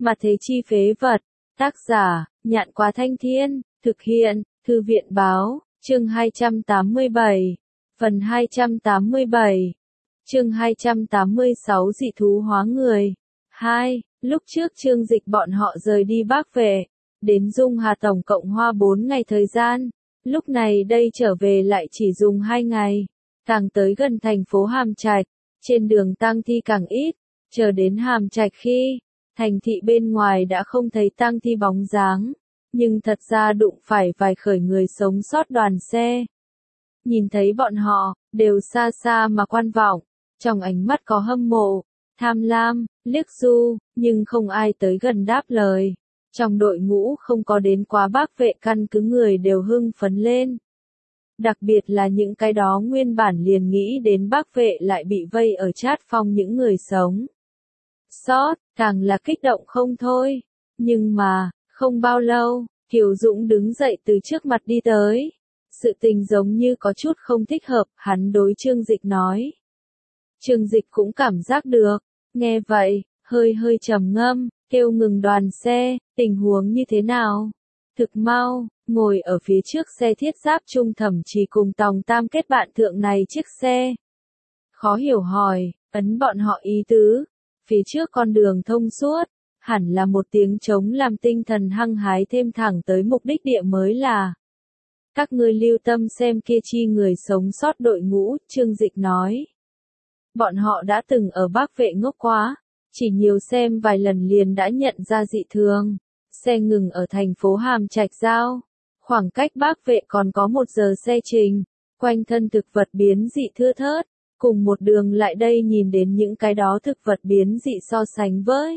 Mà thế chi phế vật. Tác giả, Nhạn Quá Thanh Thiên, thực hiện, Thư viện báo, chương 287, phần 287, chương 286 dị thú hóa người. 2. Lúc trước Trương Dịch bọn họ rời đi Bắc Vệ, đến Dung Hà tổng cộng hoa 4 ngày thời gian, lúc này đây trở về lại chỉ dùng 2 ngày, càng tới gần thành phố Hàm Trạch, trên đường tang thi càng ít, chờ đến Hàm Trạch khi, thành thị bên ngoài đã không thấy tang thi bóng dáng, nhưng thật ra đụng phải vài khởi người sống sót đoàn xe. Nhìn thấy bọn họ, đều xa xa mà quan vọng, trong ánh mắt có hâm mộ, tham lam, liếc du, nhưng không ai tới gần đáp lời. Trong đội ngũ không có đến quá Bắc Vệ căn cứ người đều hưng phấn lên. Đặc biệt là những cái đó nguyên bản liền nghĩ đến Bắc Vệ lại bị vây ở Trát Phong những người sống sót, càng là kích động không thôi. Nhưng mà, không bao lâu, Kiều Dũng đứng dậy từ trước mặt đi tới. Sự tình giống như có chút không thích hợp, hắn đối Trương Dịch nói. Trương Dịch cũng cảm giác được, nghe vậy, hơi trầm ngâm, kêu ngừng đoàn xe, tình huống như thế nào? Thực mau, ngồi ở phía trước xe thiết giáp trung Thẩm Trì cùng Tòng Tam kết bạn thượng này chiếc xe. Khó hiểu hỏi, ấn bọn họ ý tứ, phía trước con đường thông suốt, hẳn là một tiếng trống làm tinh thần hăng hái thêm thẳng tới mục đích địa mới là. Các ngươi lưu tâm xem kia chi người sống sót đội ngũ, Trương Dịch nói. Bọn họ đã từng ở Bắc Vệ ngốc quá, chỉ nhiều xem vài lần liền đã nhận ra dị thường. Xe ngừng ở thành phố Hàm Trạch giao, khoảng cách Bắc Vệ còn có 1 giờ xe trình, quanh thân thực vật biến dị thưa thớt, cùng một đường lại đây nhìn đến những cái đó thực vật biến dị so sánh với.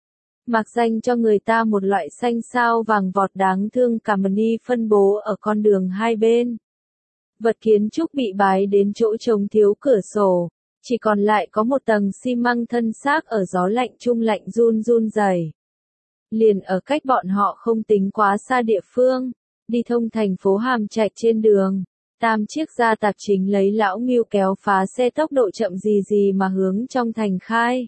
Mạc danh cho người ta một loại xanh sao vàng vọt đáng thương cảm ni phân bố ở con đường hai bên. Vật kiến trúc bị bái đến chỗ trống thiếu cửa sổ, chỉ còn lại có một tầng xi măng thân xác ở gió lạnh trung lạnh run rẩy. Liền ở cách bọn họ không tính quá xa địa phương, đi thông thành phố Hàm Trạch trên đường, 8 chiếc gia tạp chính lấy lão Ngưu kéo phá xe tốc độ chậm gì mà hướng trong thành khai.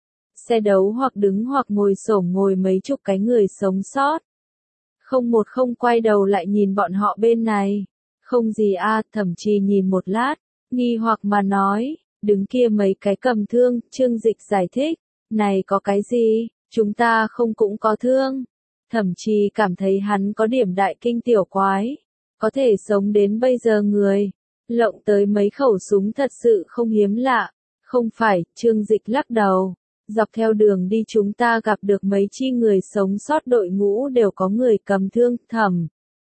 Xe đấu hoặc đứng hoặc ngồi xổm ngồi mấy chục cái người sống sót. Không một không quay đầu lại nhìn bọn họ bên này. Không gì Thẩm Trì nhìn một lát, nghi hoặc mà nói, đứng kia mấy cái cầm thương, Trương Dịch giải thích, này có cái gì, chúng ta không cũng có thương. Thẩm Trì cảm thấy hắn có điểm đại kinh tiểu quái, có thể sống đến bây giờ người, lộng tới mấy khẩu súng thật sự không hiếm lạ, không phải, Trương Dịch lắc đầu. Dọc theo đường đi chúng ta gặp được mấy chi người sống sót đội ngũ đều có người cầm thương, Thẩm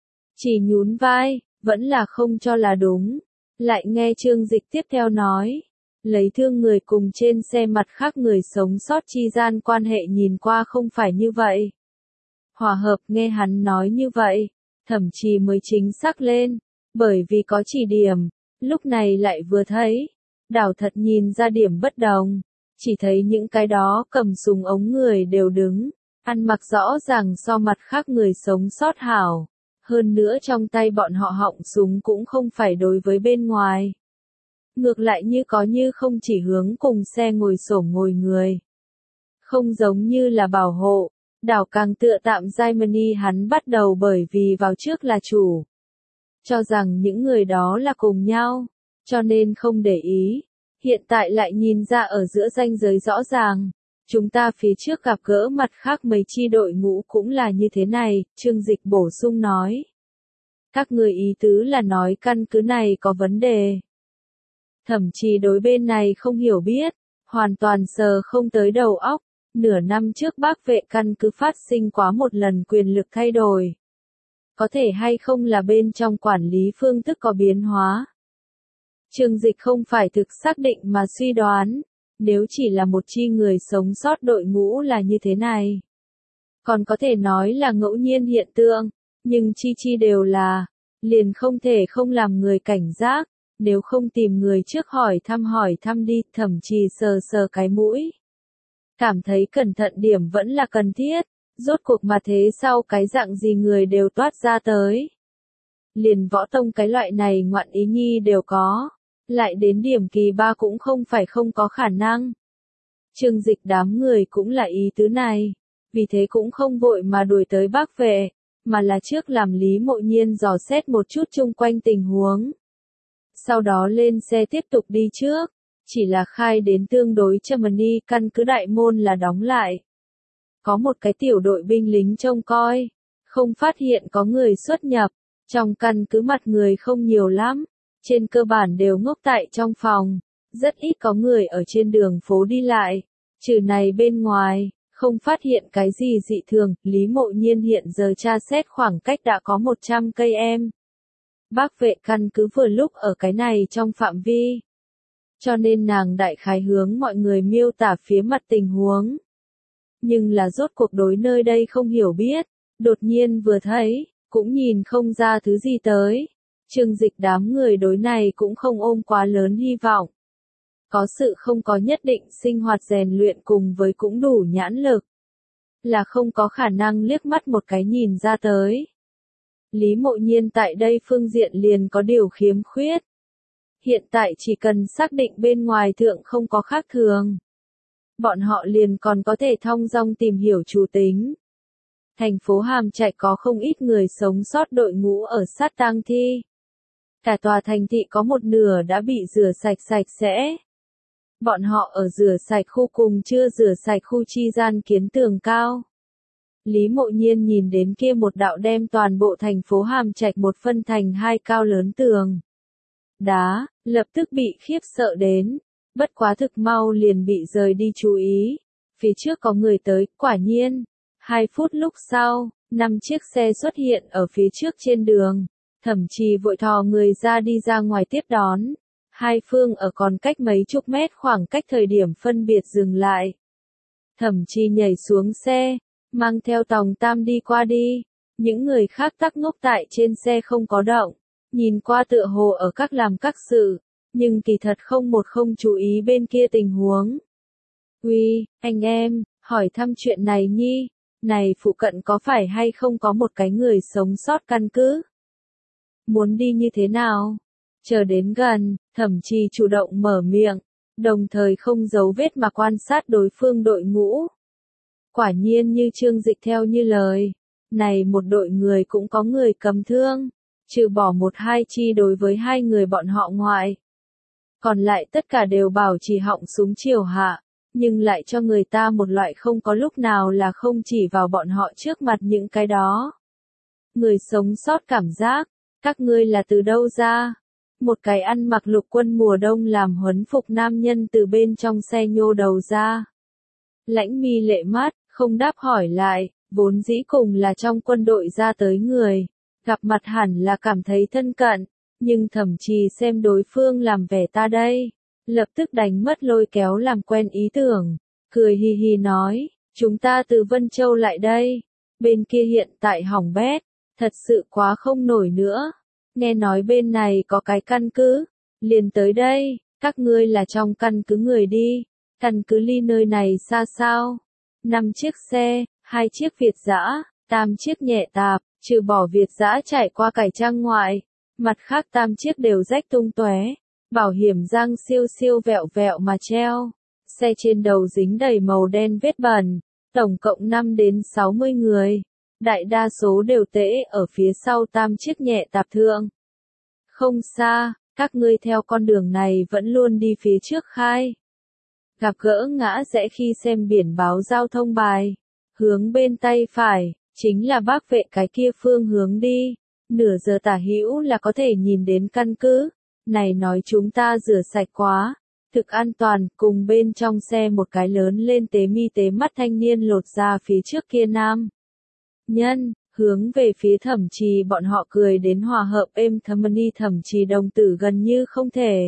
Chỉ nhún vai, vẫn là không cho là đúng. Lại nghe Trương Dịch tiếp theo nói, lấy thương người cùng trên xe mặt khác người sống sót chi gian quan hệ nhìn qua không phải như vậy. Hòa hợp nghe hắn nói như vậy, Thẩm Trì mới chính xác lên, bởi vì có chỉ điểm, lúc này lại vừa thấy, đảo thật nhìn ra điểm bất đồng. Chỉ thấy những cái đó cầm súng ống người đều đứng, ăn mặc rõ ràng so mặt khác người sống sót hảo. Hơn nữa trong tay bọn họ họng súng cũng không phải đối với bên ngoài. Ngược lại như có như không chỉ hướng cùng xe ngồi xổm ngồi người. Không giống như là bảo hộ, đảo càng tựa tạm Germany hắn bắt đầu bởi vì vào trước là chủ. Cho rằng những người đó là cùng nhau, cho nên không để ý. Hiện tại lại nhìn ra ở giữa ranh giới rõ ràng, chúng ta phía trước gặp gỡ mặt khác mấy chi đội ngũ cũng là như thế này, Trương Dịch bổ sung nói. Các người ý tứ là nói căn cứ này có vấn đề. Thẩm Trì đối bên này không hiểu biết, hoàn toàn sờ không tới đầu óc, nửa năm trước Bắc Vệ căn cứ phát sinh quá một lần quyền lực thay đổi. Có thể hay không là bên trong quản lý phương thức có biến hóa. Trương Dịch không phải thực xác định mà suy đoán, nếu chỉ là một chi người sống sót đội ngũ là như thế này. Còn có thể nói là ngẫu nhiên hiện tượng, nhưng chi đều là, liền không thể không làm người cảnh giác, nếu không tìm người trước hỏi thăm đi, Thẩm Trì sờ cái mũi. Cảm thấy cẩn thận điểm vẫn là cần thiết, rốt cuộc mà thế sau cái dạng gì người đều toát ra tới. Liền võ tông cái loại này ngoạn ý nhi đều có. Lại đến điểm kỳ 3 cũng không phải không có khả năng. Trương Dịch đám người cũng là ý tứ này. vì thế cũng không vội mà đuổi tới Bắc Vệ, mà là trước làm Lý Mộ Nhiên dò xét một chút chung quanh tình huống. Sau đó lên xe tiếp tục đi trước, chỉ là khai đến tương đối Germany căn cứ đại môn là đóng lại. Có một cái tiểu đội binh lính trông coi, không phát hiện có người xuất nhập, trong căn cứ mặt người không nhiều lắm, trên cơ bản đều ngốc tại trong phòng, rất ít có người ở trên đường phố đi lại, trừ này bên ngoài, không phát hiện cái gì dị thường, Lý Mộ Nhiên hiện giờ tra xét khoảng cách đã có 100 cây em. Bắc Vệ căn cứ vừa lúc ở cái này trong phạm vi. Cho nên nàng đại khái hướng mọi người miêu tả phía mặt tình huống. Nhưng là rốt cuộc đối nơi đây không hiểu biết, đột nhiên vừa thấy, cũng nhìn không ra thứ gì tới. Trương Dịch đám người đối này cũng không ôm quá lớn hy vọng. Có sự không có nhất định sinh hoạt rèn luyện cùng với cũng đủ nhãn lực. Là không có khả năng liếc mắt một cái nhìn ra tới. Lý Mộ Nhiên tại đây phương diện liền có điều khiếm khuyết. Hiện tại chỉ cần xác định bên ngoài thượng không có khác thường. Bọn họ liền còn có thể thong dong tìm hiểu chủ tính. Thành phố Hàm Trạch có không ít người sống sót đội ngũ ở sát tang thi. Cả tòa thành thị có một nửa đã bị rửa sạch sạch sẽ. Bọn họ ở rửa sạch khu cùng chưa rửa sạch khu chi gian kiến tường cao. Lý Mộ Nhiên nhìn đến kia một đạo đem toàn bộ thành phố Hàm Trạch một phân thành hai cao lớn tường đá, lập tức bị khiếp sợ đến, bất quá thực mau liền bị rời đi chú ý. Phía trước có người tới, quả nhiên. 2 phút lúc sau, 5 chiếc xe xuất hiện ở phía trước trên đường. Thẩm Trì vội thò người ra đi ra ngoài tiếp đón. Hai phương ở còn cách mấy chục mét khoảng cách thời điểm phân biệt dừng lại. Thẩm Trì nhảy xuống xe, mang theo Tòng Tam đi qua đi. Những người khác tắc ngốc tại trên xe không có động. Nhìn qua tựa hồ ở các làm các sự, nhưng kỳ thật không chú ý bên kia tình huống. Uy, anh em, hỏi thăm chuyện này nhi, này phụ cận có phải hay không có một cái người sống sót căn cứ? Muốn đi như thế nào? Chờ đến gần, Thẩm Trì chủ động mở miệng, đồng thời không giấu vết mà quan sát đối phương đội ngũ. Quả nhiên như Trương Dịch theo như lời, này một đội người cũng có người cầm thương. Trừ bỏ 1-2 chi đối với 2 người bọn họ ngoại. Còn lại tất cả đều bảo trì họng súng chiều hạ, nhưng lại cho người ta một loại không có lúc nào là không chỉ vào bọn họ trước mặt những cái đó. Người sống sót cảm giác, các ngươi là từ đâu ra? Một cái ăn mặc lục quân mùa đông làm huấn phục nam nhân từ bên trong xe nhô đầu ra. Lãnh Mi lệ mắt, không đáp hỏi lại, vốn dĩ cùng là trong quân đội ra tới người. Gặp mặt hẳn là cảm thấy thân cận, nhưng Thẩm Trì xem đối phương làm vẻ ta đây, lập tức đánh mất lôi kéo làm quen ý tưởng, cười hi hi nói, chúng ta từ Vân Châu lại đây, bên kia hiện tại hỏng bét, thật sự quá không nổi nữa, nghe nói bên này có cái căn cứ, liền tới đây, các ngươi là trong căn cứ người đi, căn cứ ly nơi này xa sao, 5 chiếc xe, 2 chiếc Việt dã, 8 chiếc nhẹ tạp. Trừ bỏ Việt dã trải qua cải trang ngoại, mặt khác 8 chiếc đều rách tung tóe, bảo hiểm răng siêu siêu vẹo vẹo mà treo, xe trên đầu dính đầy màu đen vết bẩn, tổng cộng 5 đến 60 người, đại đa số đều tễ ở phía sau 8 chiếc nhẹ tạp thượng. Không xa, các ngươi theo con đường này vẫn luôn đi phía trước khai. Gặp gỡ ngã rẽ khi xem biển báo giao thông bài, hướng bên tay phải. Chính là Bắc Vệ cái kia phương hướng đi, nửa giờ tả hữu là có thể nhìn đến căn cứ, này nói chúng ta rửa sạch quá, thực an toàn, cùng bên trong xe một cái lớn lên tế mi tế mắt thanh niên lột ra phía trước kia nam. Nhân, hướng về phía Thẩm Trì bọn họ cười đến hòa hợp êm thầm Thẩm Trì đồng tử gần như không thể.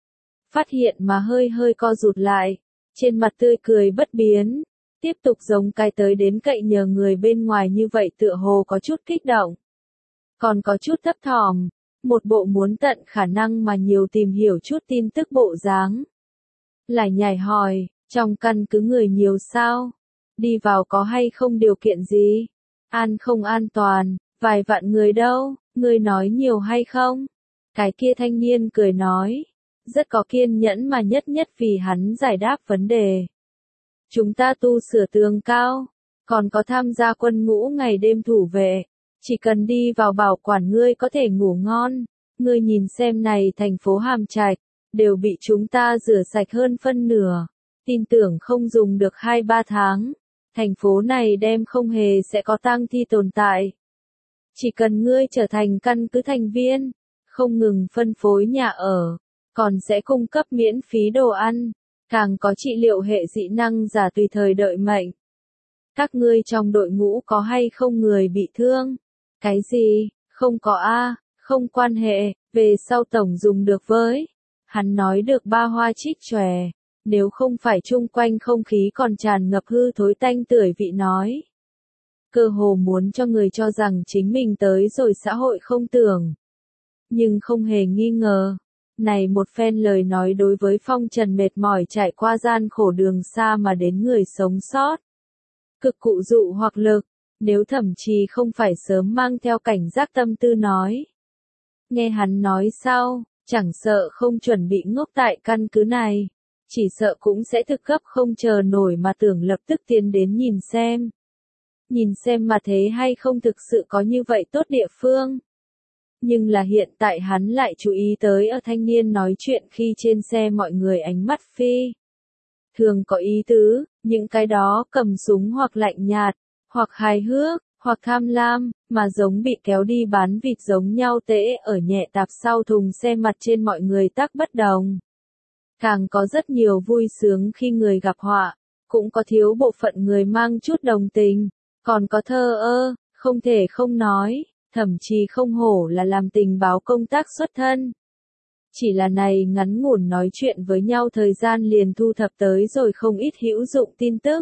Phát hiện mà hơi co rụt lại, trên mặt tươi cười bất biến. Tiếp tục giống cái tới đến cậy nhờ người bên ngoài như vậy tựa hồ có chút kích động. Còn có chút thấp thỏm, một bộ muốn tận khả năng mà nhiều tìm hiểu chút tin tức bộ dáng. Lại nhảy hỏi, trong căn cứ người nhiều sao? Đi vào có hay không điều kiện gì? Không an toàn, vài vạn người đâu, người nói nhiều hay không? Cái kia thanh niên cười nói, rất có kiên nhẫn mà nhất vì hắn giải đáp vấn đề. Chúng ta tu sửa tường cao, còn có tham gia quân ngũ ngày đêm thủ vệ. Chỉ cần đi vào bảo quản ngươi có thể ngủ ngon. Ngươi nhìn xem này thành phố Hàm Trạch, đều bị chúng ta rửa sạch hơn phân nửa. Tin tưởng không dùng được 2-3 tháng. Thành phố này đem không hề sẽ có tang thi tồn tại. Chỉ cần ngươi trở thành căn cứ thành viên, không ngừng phân phối nhà ở, còn sẽ cung cấp miễn phí đồ ăn, càng có trị liệu hệ dị năng giả tùy thời đợi mệnh. Các ngươi trong đội ngũ có hay không người bị thương? Cái gì? Không có a, không quan hệ, về sau tổng dùng được với. Hắn nói được ba hoa trích chòe, nếu không phải chung quanh không khí còn tràn ngập hư thối tanh tưởi vị nói. Cơ hồ muốn cho người cho rằng chính mình tới rồi xã hội không tưởng. Nhưng không hề nghi ngờ, này một phen lời nói đối với phong trần mệt mỏi trải qua gian khổ đường xa mà đến người sống sót. Cực cụ dụ hoặc lực, nếu thậm chí không phải sớm mang theo cảnh giác tâm tư nói. Nghe hắn nói sau, chẳng sợ không chuẩn bị ngốc tại căn cứ này, chỉ sợ cũng sẽ thực cấp không chờ nổi mà tưởng lập tức tiến đến nhìn xem. Nhìn xem mà thế hay không thực sự có như vậy tốt địa phương. Nhưng là hiện tại hắn lại chú ý tới ở thanh niên nói chuyện khi trên xe mọi người ánh mắt phi. Thường có ý tứ, những cái đó cầm súng hoặc lạnh nhạt, hoặc hài hước, hoặc tham lam, mà giống bị kéo đi bán vịt giống nhau tễ ở nhẹ tạp sau thùng xe mặt trên mọi người tác bất đồng. Càng có rất nhiều vui sướng khi người gặp họa, cũng có thiếu bộ phận người mang chút đồng tình, còn có thờ ơ, không thể không nói, thậm chí không hổ là làm tình báo công tác xuất thân. Chỉ là này ngắn ngủn nói chuyện với nhau thời gian liền thu thập tới rồi không ít hữu dụng tin tức.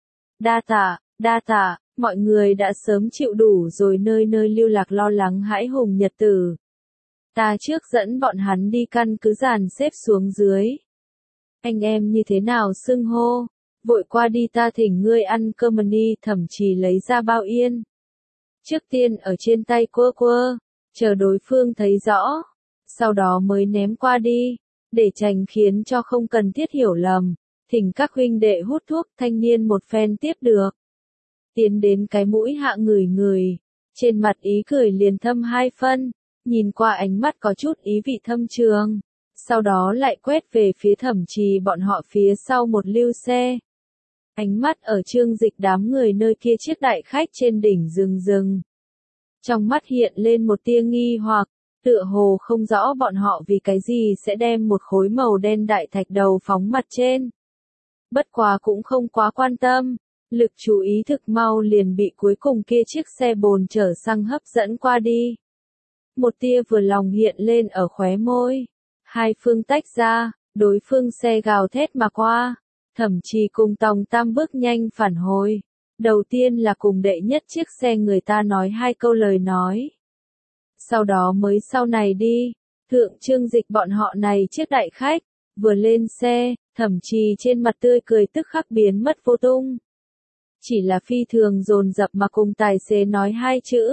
Đa tạ, mọi người đã sớm chịu đủ rồi nơi nơi lưu lạc lo lắng hãi hùng nhật tử. Ta trước dẫn bọn hắn đi căn cứ dàn xếp xuống dưới. Anh em như thế nào xưng hô? Vội qua đi ta thỉnh ngươi ăn cơm đi, thậm chí lấy ra bao yên. Trước tiên ở trên tay quơ, chờ đối phương thấy rõ, sau đó mới ném qua đi, để tránh khiến cho không cần thiết hiểu lầm. Thỉnh các huynh đệ hút thuốc, thanh niên một phen tiếp được. Tiến đến cái mũi hạ người, trên mặt ý cười liền thâm 2 phân, nhìn qua ánh mắt có chút ý vị thâm trường, sau đó lại quét về phía Thẩm Trì bọn họ phía sau một lưu xe. Ánh mắt ở Trương Dịch đám người nơi kia chiếc đại khách trên đỉnh dừng. Trong mắt hiện lên một tia nghi hoặc, tựa hồ không rõ bọn họ vì cái gì sẽ đem một khối màu đen đại thạch đầu phóng mặt trên. Bất quá cũng không quá quan tâm, lực chú ý thực mau liền bị cuối cùng kia chiếc xe bồn chở xăng hấp dẫn qua đi. Một tia vừa lòng hiện lên ở khóe môi. Hai phương tách ra, đối phương xe gào thét mà qua. Thẩm Trì cùng Tòng Tam bước nhanh phản hồi. Đầu tiên là cùng đệ nhất chiếc xe người ta nói 2 câu lời nói. Sau đó mới sau này đi, Thượng Trương Dịch bọn họ này chiếc đại khách, vừa lên xe, Thẩm Trì trên mặt tươi cười tức khắc biến mất vô tung. Chỉ là phi thường dồn dập mà cùng tài xế nói 2 chữ.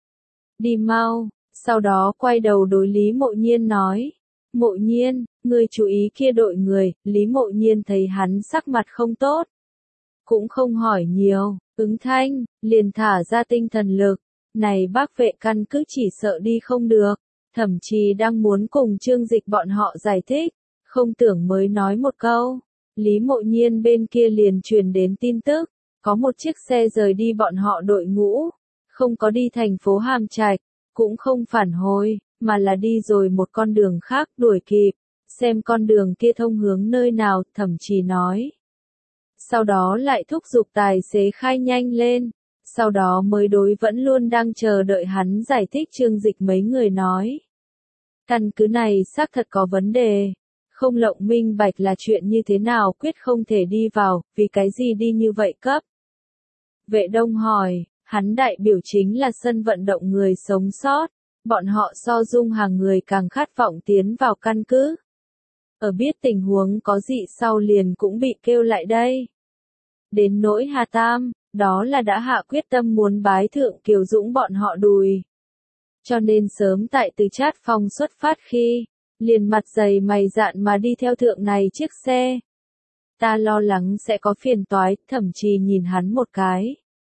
Đi mau, sau đó quay đầu đối Lý Mộ Nhiên nói. Mộ Nhiên, ngươi chú ý kia đội người, Lý Mộ Nhiên thấy hắn sắc mặt không tốt. Cũng không hỏi nhiều, ứng thanh, liền thả ra tinh thần lực. Này bác vệ căn cứ chỉ sợ đi không được, thậm chí đang muốn cùng Trương Dịch bọn họ giải thích, không tưởng mới nói một câu. Lý Mộ Nhiên bên kia liền truyền đến tin tức, có một chiếc xe rời đi bọn họ đội ngũ, không có đi thành phố Hàm Trạch, cũng không phản hồi, mà là đi rồi một con đường khác đuổi kịp, xem con đường kia thông hướng nơi nào, thậm chí nói. Sau đó lại thúc giục tài xế khai nhanh lên, sau đó mới đối vẫn luôn đang chờ đợi hắn giải thích Trương Dịch mấy người nói. Căn cứ này xác thật có vấn đề, không lộng minh bạch là chuyện như thế nào quyết không thể đi vào, vì cái gì đi như vậy cấp. Vệ Đông hỏi, hắn đại biểu chính là sân vận động người sống sót, bọn họ so dung hàng người càng khát vọng tiến vào căn cứ. Ở biết tình huống có dị sau liền cũng bị kêu lại đây. Đến nỗi Hà Tam, đó là đã hạ quyết tâm muốn bái thượng Kiều Dũng bọn họ đùi. Cho nên sớm tại từ Trát Phong xuất phát khi, liền mặt dày mày dạn mà đi theo thượng này chiếc xe. Ta lo lắng sẽ có phiền toái, thậm chí nhìn hắn một cái.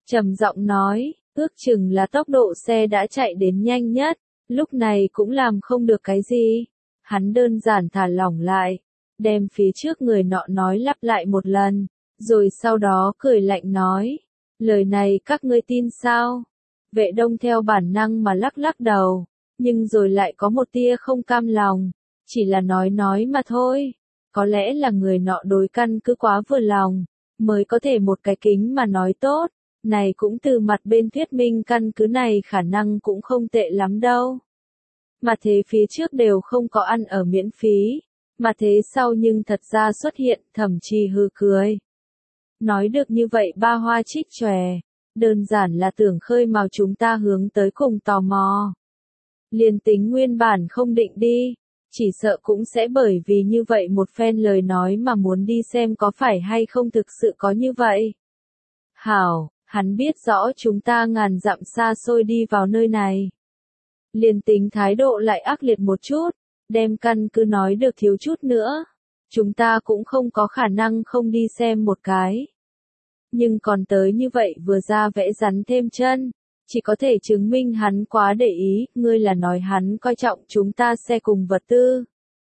trầm giọng nói, ước chừng là tốc độ xe đã chạy đến nhanh nhất, lúc này cũng làm không được cái gì. Hắn đơn giản thả lỏng lại, đem phía trước người nọ nói lặp lại một lần, rồi sau đó cười lạnh nói, lời này các ngươi tin sao? Vệ Đông theo bản năng mà lắc lắc đầu, nhưng rồi lại có một tia không cam lòng, chỉ là nói mà thôi. Có lẽ là người nọ đối căn cứ quá vừa lòng, mới có thể một cái kính mà nói tốt, này cũng từ mặt bên thuyết minh căn cứ này khả năng cũng không tệ lắm đâu. Mà thế phía trước đều không có ăn ở miễn phí, mà thế sau nhưng thật ra xuất hiện, Thẩm Trì hừ cười. Nói được như vậy ba hoa trích chòe, đơn giản là tưởng khơi mào chúng ta hướng tới cùng tò mò. Liền tính nguyên bản không định đi, chỉ sợ cũng sẽ bởi vì như vậy một phen lời nói mà muốn đi xem có phải hay không thực sự có như vậy. Hảo, hắn biết rõ chúng ta ngàn dặm xa xôi đi vào nơi này. Liền tính thái độ lại ác liệt một chút, đem căn cứ nói được thiếu chút nữa. Chúng ta cũng không có khả năng không đi xem một cái. Nhưng còn tới như vậy vừa ra vẽ rắn thêm chân, chỉ có thể chứng minh hắn quá để ý, ngươi là nói hắn coi trọng chúng ta xe cùng vật tư.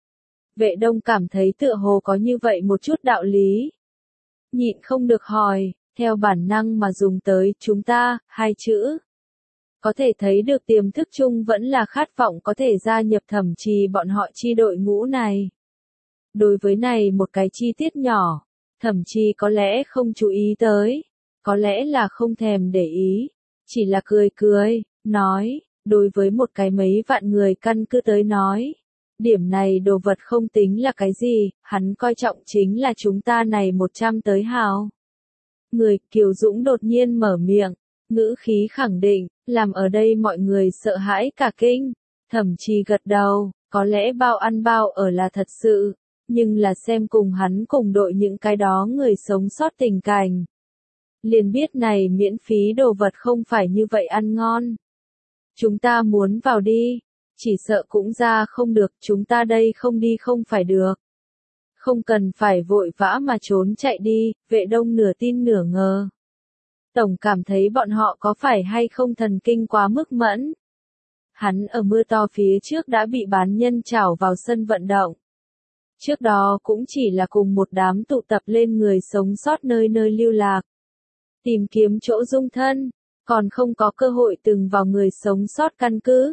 Vệ Đông cảm thấy tựa hồ có như vậy một chút đạo lý. Nhịn không được hỏi, theo bản năng mà dùng tới chúng ta, hai chữ. Có thể thấy được tiềm thức chung vẫn là khát vọng có thể gia nhập Thẩm Trì bọn họ chi đội ngũ này. Đối với này một cái chi tiết nhỏ, Thẩm Trì có lẽ không chú ý tới, có lẽ là không thèm để ý, chỉ là cười cười, nói, đối với một cái mấy vạn người căn cứ tới nói. Điểm này đồ vật không tính là cái gì, hắn coi trọng chính là chúng ta này 100 tới hào. Người Kiều Dũng đột nhiên mở miệng, ngữ khí khẳng định, làm ở đây mọi người sợ hãi cả kinh. Thẩm Trì gật đầu, có lẽ bao ăn bao ở là thật sự, nhưng là xem cùng hắn cùng đội những cái đó người sống sót tình cảnh. Liền biết này miễn phí đồ vật không phải như vậy ăn ngon. Chúng ta muốn vào đi, chỉ sợ cũng ra không được, chúng ta đây không đi không phải được. Không cần phải vội vã mà trốn chạy đi, Vệ Đông nửa tin nửa ngờ. Tổng cảm thấy bọn họ có phải hay không thần kinh quá mức mẫn. Hắn ở mưa to phía trước đã bị bán nhân trảo vào sân vận động. Trước đó cũng chỉ là cùng một đám tụ tập lên người sống sót nơi nơi lưu lạc. Tìm kiếm chỗ dung thân, còn không có cơ hội từng vào người sống sót căn cứ.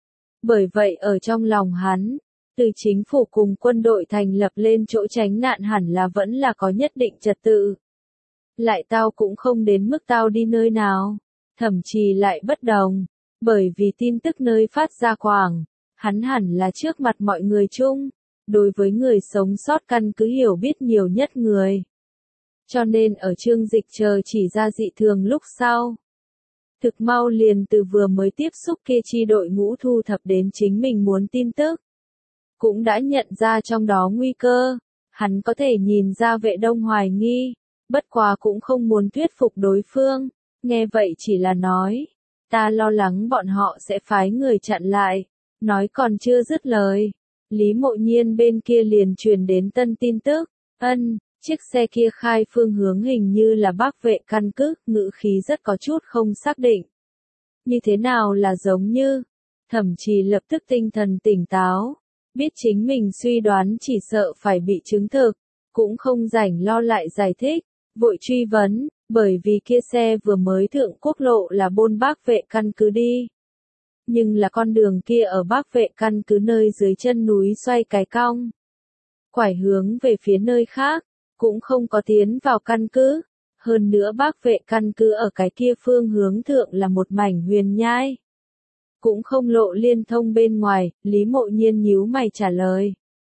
Bởi vậy ở trong lòng hắn, từ chính phủ cùng quân đội thành lập lên chỗ tránh nạn hẳn là vẫn là có nhất định trật tự. Lại tao cũng không đến mức tao đi nơi nào, Thẩm Trì lại bất đồng, bởi vì tin tức nơi phát ra quảng, hắn hẳn là trước mặt mọi người chung, đối với người sống sót căn cứ hiểu biết nhiều nhất người. Cho nên ở chương dịch chờ chỉ ra dị thường lúc sau. Thực mau liền từ vừa mới tiếp xúc kia chi đội ngũ thu thập đến chính mình muốn tin tức. Cũng đã nhận ra trong đó nguy cơ, hắn có thể nhìn ra Vệ Đông hoài nghi, bất quá cũng không muốn thuyết phục đối phương, nghe vậy chỉ là nói, ta lo lắng bọn họ sẽ phái người chặn lại, nói còn chưa dứt lời. Lý Mộ Nhiên bên kia liền truyền đến tân tin tức, chiếc xe kia khai phương hướng hình như là Bắc Vệ căn cứ, ngữ khí rất có chút không xác định. Như thế nào là giống như, Thẩm Trì lập tức tinh thần tỉnh táo, biết chính mình suy đoán chỉ sợ phải bị chứng thực, cũng không rảnh lo lại giải thích, vội truy vấn, bởi vì kia xe vừa mới thượng quốc lộ là Bôn Bắc Vệ căn cứ đi. Nhưng là con đường kia ở Bắc Vệ căn cứ nơi dưới chân núi xoay cái cong. Quải hướng về phía nơi khác, cũng không có tiến vào căn cứ. Hơn nữa Bắc Vệ căn cứ ở cái kia phương hướng thượng là một mảnh huyền nhai. Cũng không lộ liên thông bên ngoài, Lý Mộ Nhiên nhíu mày trả lời.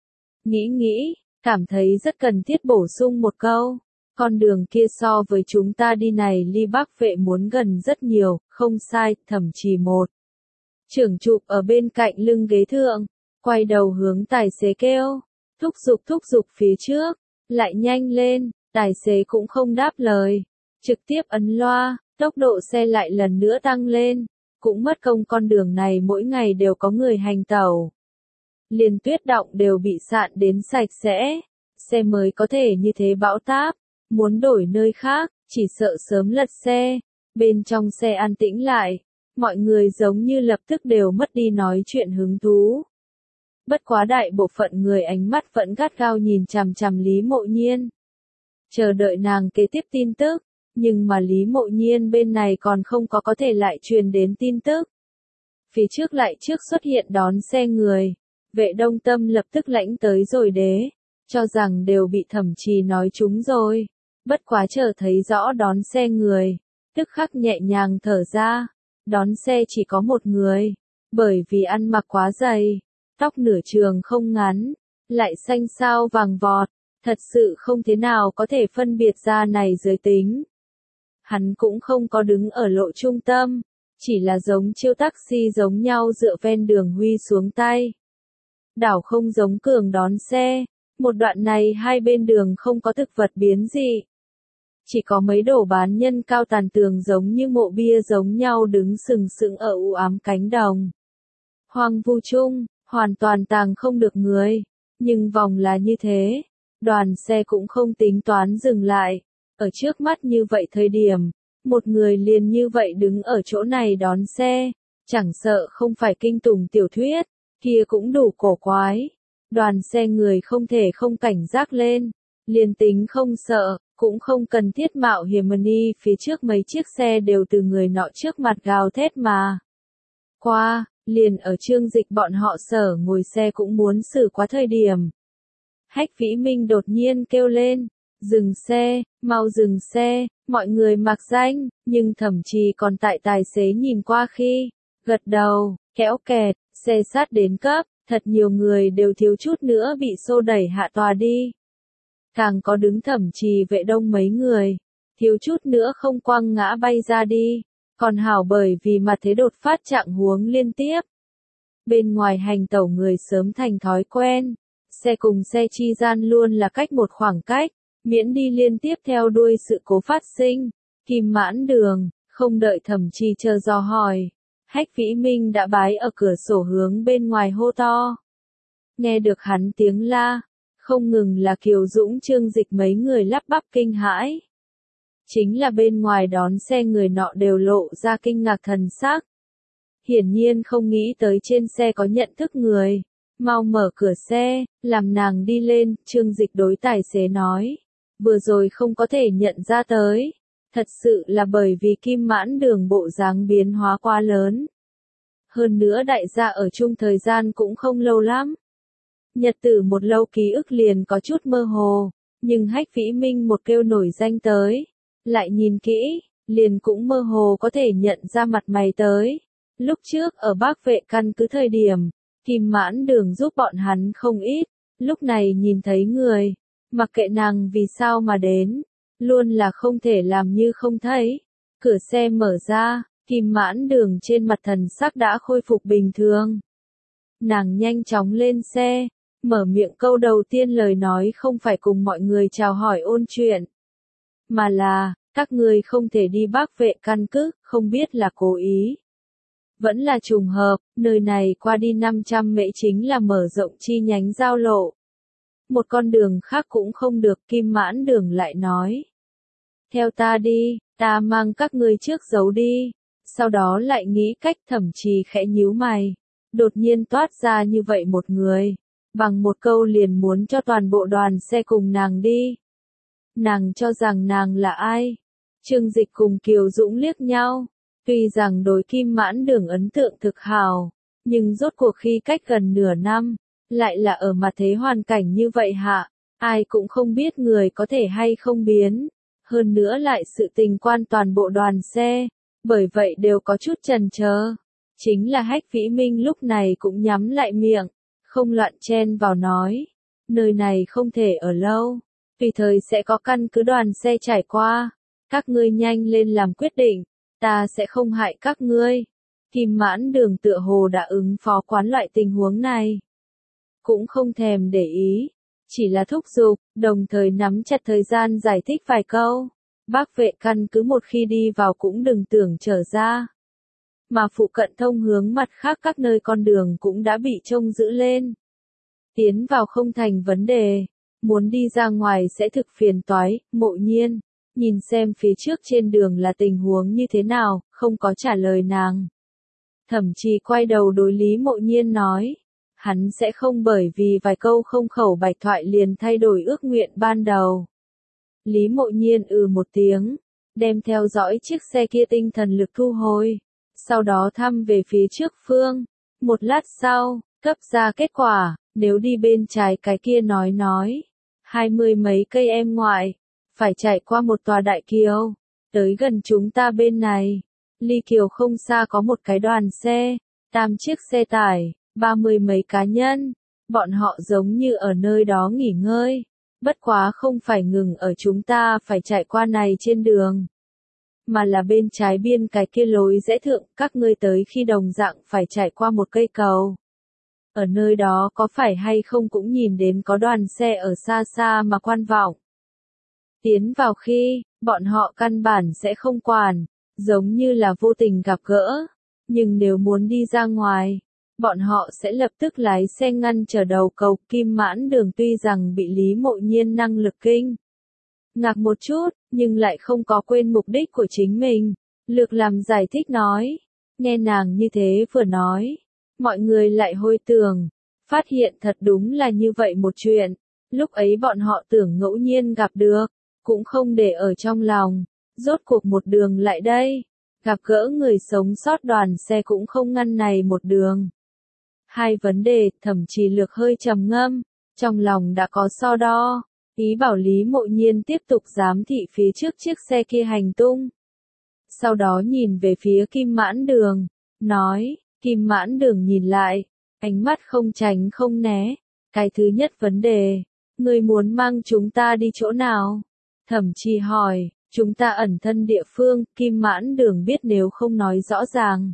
Nghĩ, cảm thấy rất cần thiết bổ sung một câu. Con đường kia so với chúng ta đi này ly Bắc Vệ muốn gần rất nhiều, không sai, Thẩm Trì một. Trưởng chụp ở bên cạnh lưng ghế thượng, quay đầu hướng tài xế kêu, thúc giục phía trước, lại nhanh lên, tài xế cũng không đáp lời, trực tiếp ấn loa, tốc độ xe lại lần nữa tăng lên, cũng mất công con đường này mỗi ngày đều có người hành tẩu. Liền tuyết động đều bị sạn đến sạch sẽ, xe mới có thể như thế bão táp, muốn đổi nơi khác, chỉ sợ sớm lật xe, Bên trong xe an tĩnh lại, mọi người giống như lập tức đều mất đi nói chuyện hứng thú. Bất quá đại bộ phận người ánh mắt vẫn gắt gao nhìn chằm chằm Lý Mộ Nhiên. Chờ đợi nàng kế tiếp tin tức, nhưng mà Lý Mộ Nhiên bên này còn không có thể lại truyền đến tin tức. Phía trước lại trước xuất hiện đón xe người, Vệ Đông Tâm lập tức lãnh tới rồi đế, cho rằng đều bị Thẩm Trì nói trúng rồi. Bất quá chờ thấy rõ đón xe người, tức khắc nhẹ nhàng thở ra, đón xe chỉ có một người, bởi vì ăn mặc quá dày, tóc nửa trường không ngắn, lại xanh xao vàng vọt, thật sự không thế nào có thể phân biệt ra này giới tính. Hắn cũng không có đứng ở lộ trung tâm, chỉ là giống chiêu taxi giống nhau dựa ven đường huy xuống tay. Đảo không giống Cường đón xe, một đoạn này hai bên đường không có thực vật biến dị. Chỉ có mấy đổ bán nhân cao tàn tường giống như mộ bia giống nhau đứng sừng sững ở u ám cánh đồng. Hoang vu chung, hoàn toàn tàng không được người, nhưng vòng là như thế, đoàn xe cũng không tính toán dừng lại, ở trước mắt như vậy thời điểm, một người liền như vậy đứng ở chỗ này đón xe, chẳng sợ không phải kinh tủng tiểu thuyết, kia cũng đủ cổ quái. Đoàn xe người không thể không cảnh giác lên, liền tính không sợ, cũng không cần thiết mạo hiểm đi, phía trước mấy chiếc xe đều từ người nọ trước mặt gào thét mà. Qua, liền ở Trương Dịch bọn họ sở ngồi xe cũng muốn xử quá thời điểm. Hách Vĩ Minh đột nhiên kêu lên, dừng xe, mau dừng xe, mọi người mặc danh, nhưng Thẩm Trì còn tại tài xế nhìn qua khi, gật đầu, kéo kẹt, xe sát đến cấp, thật nhiều người đều thiếu chút nữa bị xô đẩy hạ tòa đi. Càng có đứng Thẩm Trì Vệ Đông mấy người, thiếu chút nữa không quăng ngã bay ra đi, còn hảo bởi vì mà thế đột phát trạng huống liên tiếp. Bên ngoài hành tẩu người sớm thành thói quen, xe cùng xe chi gian luôn là cách một khoảng cách, miễn đi liên tiếp theo đuôi sự cố phát sinh. Kim Mãn Đường, không đợi Thẩm Trì chờ dò hỏi, Hách Vĩ Minh đã bái ở cửa sổ hướng bên ngoài hô to. Nghe được hắn tiếng la, không ngừng là Kiều Dũng Trương Dịch mấy người lắp bắp kinh hãi. Chính là bên ngoài đón xe người nọ đều lộ ra kinh ngạc thần sắc. Hiển nhiên không nghĩ tới trên xe có nhận thức người. Mau mở cửa xe, làm nàng đi lên, Trương Dịch đối tài xế nói. Vừa rồi không có thể nhận ra tới. Thật sự là bởi vì Kim Mãn Đường bộ dáng biến hóa quá lớn. Hơn nữa đại gia ở chung thời gian cũng không lâu lắm. Nhật tử một lâu ký ức liền có chút mơ hồ, nhưng Hách Vĩ Minh một kêu nổi danh tới. Lại nhìn kỹ, liền cũng mơ hồ có thể nhận ra mặt mày tới. Lúc trước ở Bắc Vệ căn cứ thời điểm, Kim Mãn Đường giúp bọn hắn không ít, lúc này nhìn thấy người, mặc kệ nàng vì sao mà đến, luôn là không thể làm như không thấy. Cửa xe mở ra, Kim Mãn Đường trên mặt thần sắc đã khôi phục bình thường. Nàng nhanh chóng lên xe, mở miệng câu đầu tiên lời nói không phải cùng mọi người chào hỏi ôn chuyện, mà là, các người không thể đi Bắc Vệ căn cứ, không biết là cố ý. Vẫn là trùng hợp, nơi này qua đi 500 mễ chính là mở rộng chi nhánh giao lộ. Một con đường khác cũng không được, Kim Mãn Đường lại nói. Theo ta đi, ta mang các ngươi trước giấu đi. Sau đó lại nghĩ cách. Thẩm Trì khẽ nhíu mày. Đột nhiên toát ra như vậy một người. Bằng một câu liền muốn cho toàn bộ đoàn xe cùng nàng đi. Nàng cho rằng nàng là ai? Trương Dịch cùng Kiều Dũng liếc nhau. Tuy rằng đối Kim Mãn Đường ấn tượng thực hào, nhưng rốt cuộc khi cách gần nửa năm, lại là ở mặt thế hoàn cảnh như vậy hạ, ai cũng không biết người có thể hay không biến. Hơn nữa lại sự tình quan toàn bộ đoàn xe, bởi vậy đều có chút chần chờ. Chính là Hách Vĩ Minh lúc này cũng nhắm lại miệng, không loạn chen vào nói. Nơi này không thể ở lâu, tùy thời sẽ có căn cứ đoàn xe trải qua. Các ngươi nhanh lên làm quyết định, ta sẽ không hại các ngươi. Kim Mãn Đường tựa hồ đã ứng phó quán loại tình huống này. Cũng không thèm để ý, chỉ là thúc giục, đồng thời nắm chặt thời gian giải thích vài câu. Bắc Vệ căn cứ một khi đi vào cũng đừng tưởng trở ra. Mà phụ cận thông hướng mặt khác các nơi con đường cũng đã bị trông giữ lên. Tiến vào không thành vấn đề, muốn đi ra ngoài sẽ thực phiền toái. Mộ Nhiên, nhìn xem phía trước trên đường là tình huống như thế nào, không có trả lời nàng. Thẩm Trì quay đầu đối Lý Mộ Nhiên nói, hắn sẽ không bởi vì vài câu không khẩu bạch thoại liền thay đổi ước nguyện ban đầu. Lý Mộ Nhiên một tiếng, đem theo dõi chiếc xe kia tinh thần lực thu hồi, sau đó thăm về phía trước phương. Một lát sau, cấp ra kết quả, nếu đi bên trái cái kia nói, 20 mấy cây em ngoại, phải chạy qua một tòa đại kiều, tới gần chúng ta bên này. Ly kiều không xa có một cái đoàn xe, 8 chiếc xe tải, 30 mấy cá nhân, bọn họ giống như ở nơi đó nghỉ ngơi, bất quá không phải ngừng ở chúng ta phải chạy qua này trên đường, mà là bên trái biên cái kia lối rẽ thượng, các ngươi tới khi đồng dạng phải chạy qua một cây cầu. Ở nơi đó có phải hay không cũng nhìn đến có đoàn xe ở xa xa mà quan vọng. Tiến vào khi, bọn họ căn bản sẽ không quản, giống như là vô tình gặp gỡ, nhưng nếu muốn đi ra ngoài, bọn họ sẽ lập tức lái xe ngăn trở đầu cầu Kim Mãn Đường. Tuy rằng bị Lý Mộ Nhiên năng lực kinh ngạc một chút, nhưng lại không có quên mục đích của chính mình. Lược làm giải thích nói, nghe nàng như thế vừa nói, mọi người lại hồi tưởng, phát hiện thật đúng là như vậy một chuyện. Lúc ấy bọn họ tưởng ngẫu nhiên gặp được, cũng không để ở trong lòng, rốt cuộc một đường lại đây, gặp gỡ người sống sót đoàn xe cũng không ngăn này một đường. Hai vấn đề, Thẩm Trì Lược hơi trầm ngâm, trong lòng đã có so đo, ý bảo Lý Mộ Nhiên tiếp tục giám thị phía trước chiếc xe kia hành tung. Sau đó nhìn về phía Kim Mãn Đường, nói, Kim Mãn Đường nhìn lại, ánh mắt không tránh không né. Cái thứ nhất vấn đề, ngươi muốn mang chúng ta đi chỗ nào? Thẩm Trì hỏi, chúng ta ẩn thân địa phương. Kim Mãn Đường biết nếu không nói rõ ràng,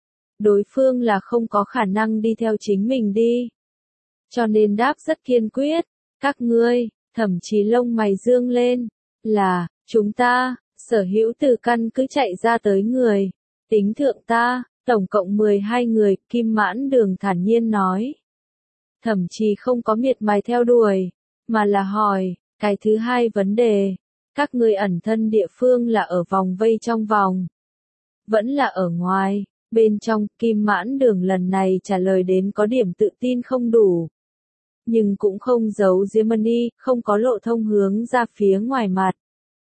đối phương là không có khả năng đi theo chính mình đi. Cho nên đáp rất kiên quyết, các ngươi. Thẩm Trì lông mày dương lên, là, chúng ta, sở hữu từ căn cứ chạy ra tới người, tính thượng ta, tổng cộng 12 người. Kim Mãn Đường thản nhiên nói. Thẩm Trì không có miệt mài theo đuổi, mà là hỏi, cái thứ hai vấn đề, các ngươi ẩn thân địa phương là ở vòng vây trong vòng, vẫn là ở ngoài, bên trong? Kim Mãn Đường lần này trả lời đến có điểm tự tin không đủ, nhưng cũng không giấu giếm mani, không có lộ thông hướng ra phía ngoài mặt.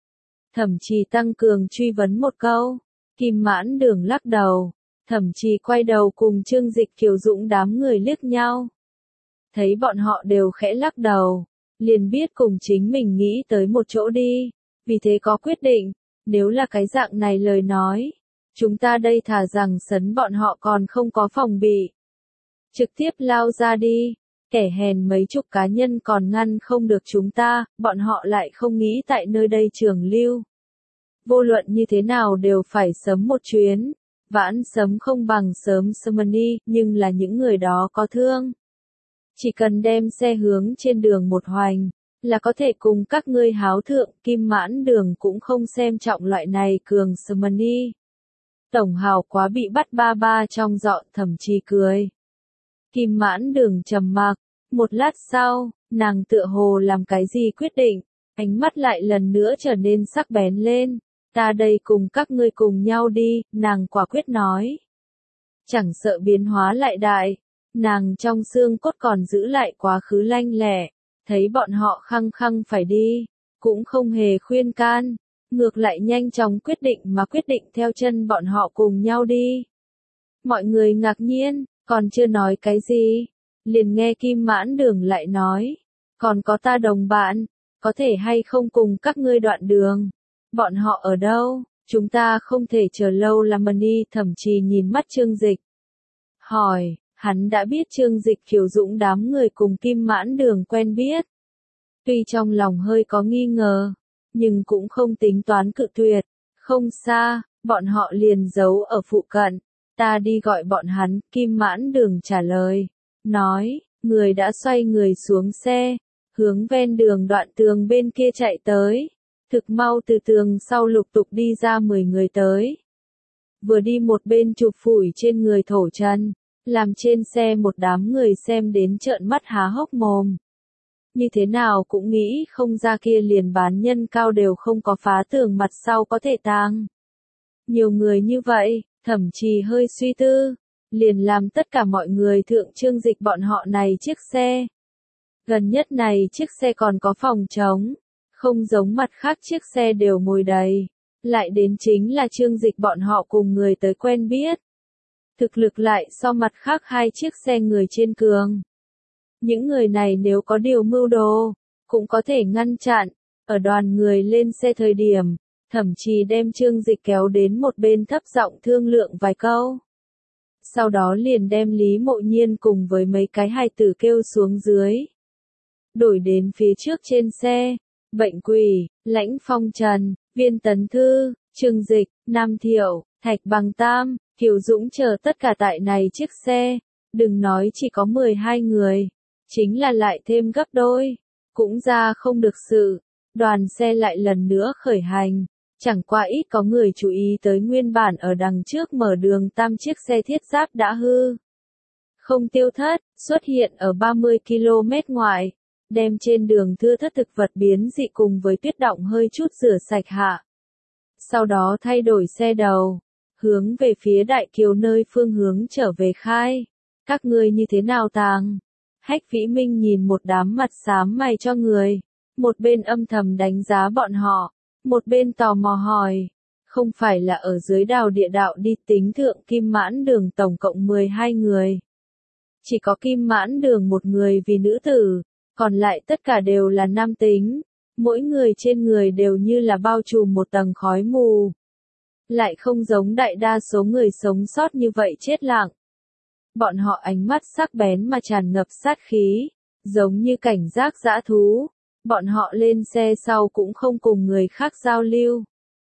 Thẩm Trì tăng cường truy vấn một câu, Kim Mãn Đường lắc đầu. Thẩm Trì quay đầu cùng Trương Dịch Kiều Dũng đám người liếc nhau, thấy bọn họ đều khẽ lắc đầu, liền biết cùng chính mình nghĩ tới một chỗ đi, vì thế có quyết định, nếu là cái dạng này lời nói, chúng ta đây thà rằng sấn bọn họ còn không có phòng bị, trực tiếp lao ra đi. Kẻ hèn mấy chục cá nhân còn ngăn không được chúng ta, bọn họ lại không nghĩ tại nơi đây trường lưu. Vô luận như thế nào đều phải sớm một chuyến, vãn sớm không bằng sớm sumani, nhưng là những người đó có thương. Chỉ cần đem xe hướng trên đường một hoành, là có thể cùng các ngươi háo thượng. Kim Mãn Đường cũng không xem trọng loại này cường sumani. Tổng hào quá bị bắt ba ba trong dọn. Thẩm Trì cười. Kim Mãn Đường trầm mặc, một lát sau, nàng tựa hồ làm cái gì quyết định, ánh mắt lại lần nữa trở nên sắc bén lên. Ta đây cùng các ngươi cùng nhau đi, nàng quả quyết nói. Chẳng sợ biến hóa lại đại, nàng trong xương cốt còn giữ lại quá khứ lanh lẹ, thấy bọn họ khăng khăng phải đi, cũng không hề khuyên can, ngược lại nhanh chóng quyết định theo chân bọn họ cùng nhau đi. Mọi người ngạc nhiên, còn chưa nói cái gì, liền nghe Kim Mãn Đường lại nói, còn có ta đồng bạn, có thể hay không cùng các ngươi đoạn đường? Bọn họ ở đâu? Chúng ta không thể chờ lâu làm đi. Thẩm Trì nhìn mắt Trương Dịch, hỏi, hắn đã biết Trương Dịch Kiều Dũng đám người cùng Kim Mãn Đường quen biết. Tuy trong lòng hơi có nghi ngờ, nhưng cũng không tính toán cự tuyệt. Không xa, bọn họ liền giấu ở phụ cận, ta đi gọi bọn hắn. Kim Mãn Đường trả lời, nói, người đã xoay người xuống xe, hướng ven đường đoạn tường bên kia chạy tới. Thực mau từ tường sau lục tục đi ra 10 người tới. Vừa đi một bên chụp phủi trên người thổ chân, làm trên xe một đám người xem đến trợn mắt há hốc mồm. như thế nào cũng nghĩ không ra kia liền bán nhân cao đều không có phá tường mặt sau có thể tàng. Nhiều người như vậy, thậm chí hơi suy tư, liền làm tất cả mọi người thượng Trương Dịch bọn họ này chiếc xe. Gần nhất này chiếc xe còn có phòng trống, không giống mặt khác chiếc xe đều ngồi đầy, lại đến chính là Trương Dịch bọn họ cùng người tới quen biết. Thực lực lại so mặt khác hai chiếc xe người trên cường. Những người này nếu có điều mưu đồ, cũng có thể ngăn chặn, ở đoàn người lên xe thời điểm, thậm chí đem Trương Dịch kéo đến một bên thấp giọng thương lượng vài câu. Sau đó liền đem Lý Mộ Nhiên cùng với mấy cái hài tử kêu xuống dưới. Đổi đến phía trước trên xe, Bệnh Quỷ, Lãnh Phong Trần, Viên Tấn Thư, Trương Dịch, Nam Thiệu, Thạch Bằng Tam, Kiều Dũng chờ tất cả tại này chiếc xe, đừng nói chỉ có 12 người, chính là lại thêm gấp đôi, cũng ra không được sự, đoàn xe lại lần nữa khởi hành, chẳng qua ít có người chú ý tới nguyên bản ở đằng trước mở đường tam chiếc xe thiết giáp đã hư. Không tiêu thất, xuất hiện ở 30 km ngoại, đem trên đường thưa thất thực vật biến dị cùng với tuyết động hơi chút rửa sạch hạ. Sau đó thay đổi xe đầu, hướng về phía Đại Kiều nơi phương hướng trở về khai. Các ngươi như thế nào tàng? Hách Vĩ Minh nhìn một đám mặt xám mày cho người, một bên âm thầm đánh giá bọn họ, một bên tò mò hỏi, không phải là ở dưới đào địa đạo đi tính thượng Kim Mãn Đường tổng cộng 12 người. Chỉ có Kim Mãn Đường một người vì nữ tử, còn lại tất cả đều là nam tính, mỗi người trên người đều như là bao trùm một tầng khói mù. Lại không giống đại đa số người sống sót như vậy chết lặng. Bọn họ ánh mắt sắc bén mà tràn ngập sát khí, giống như cảnh giác dã thú. Bọn họ lên xe sau cũng không cùng người khác giao lưu.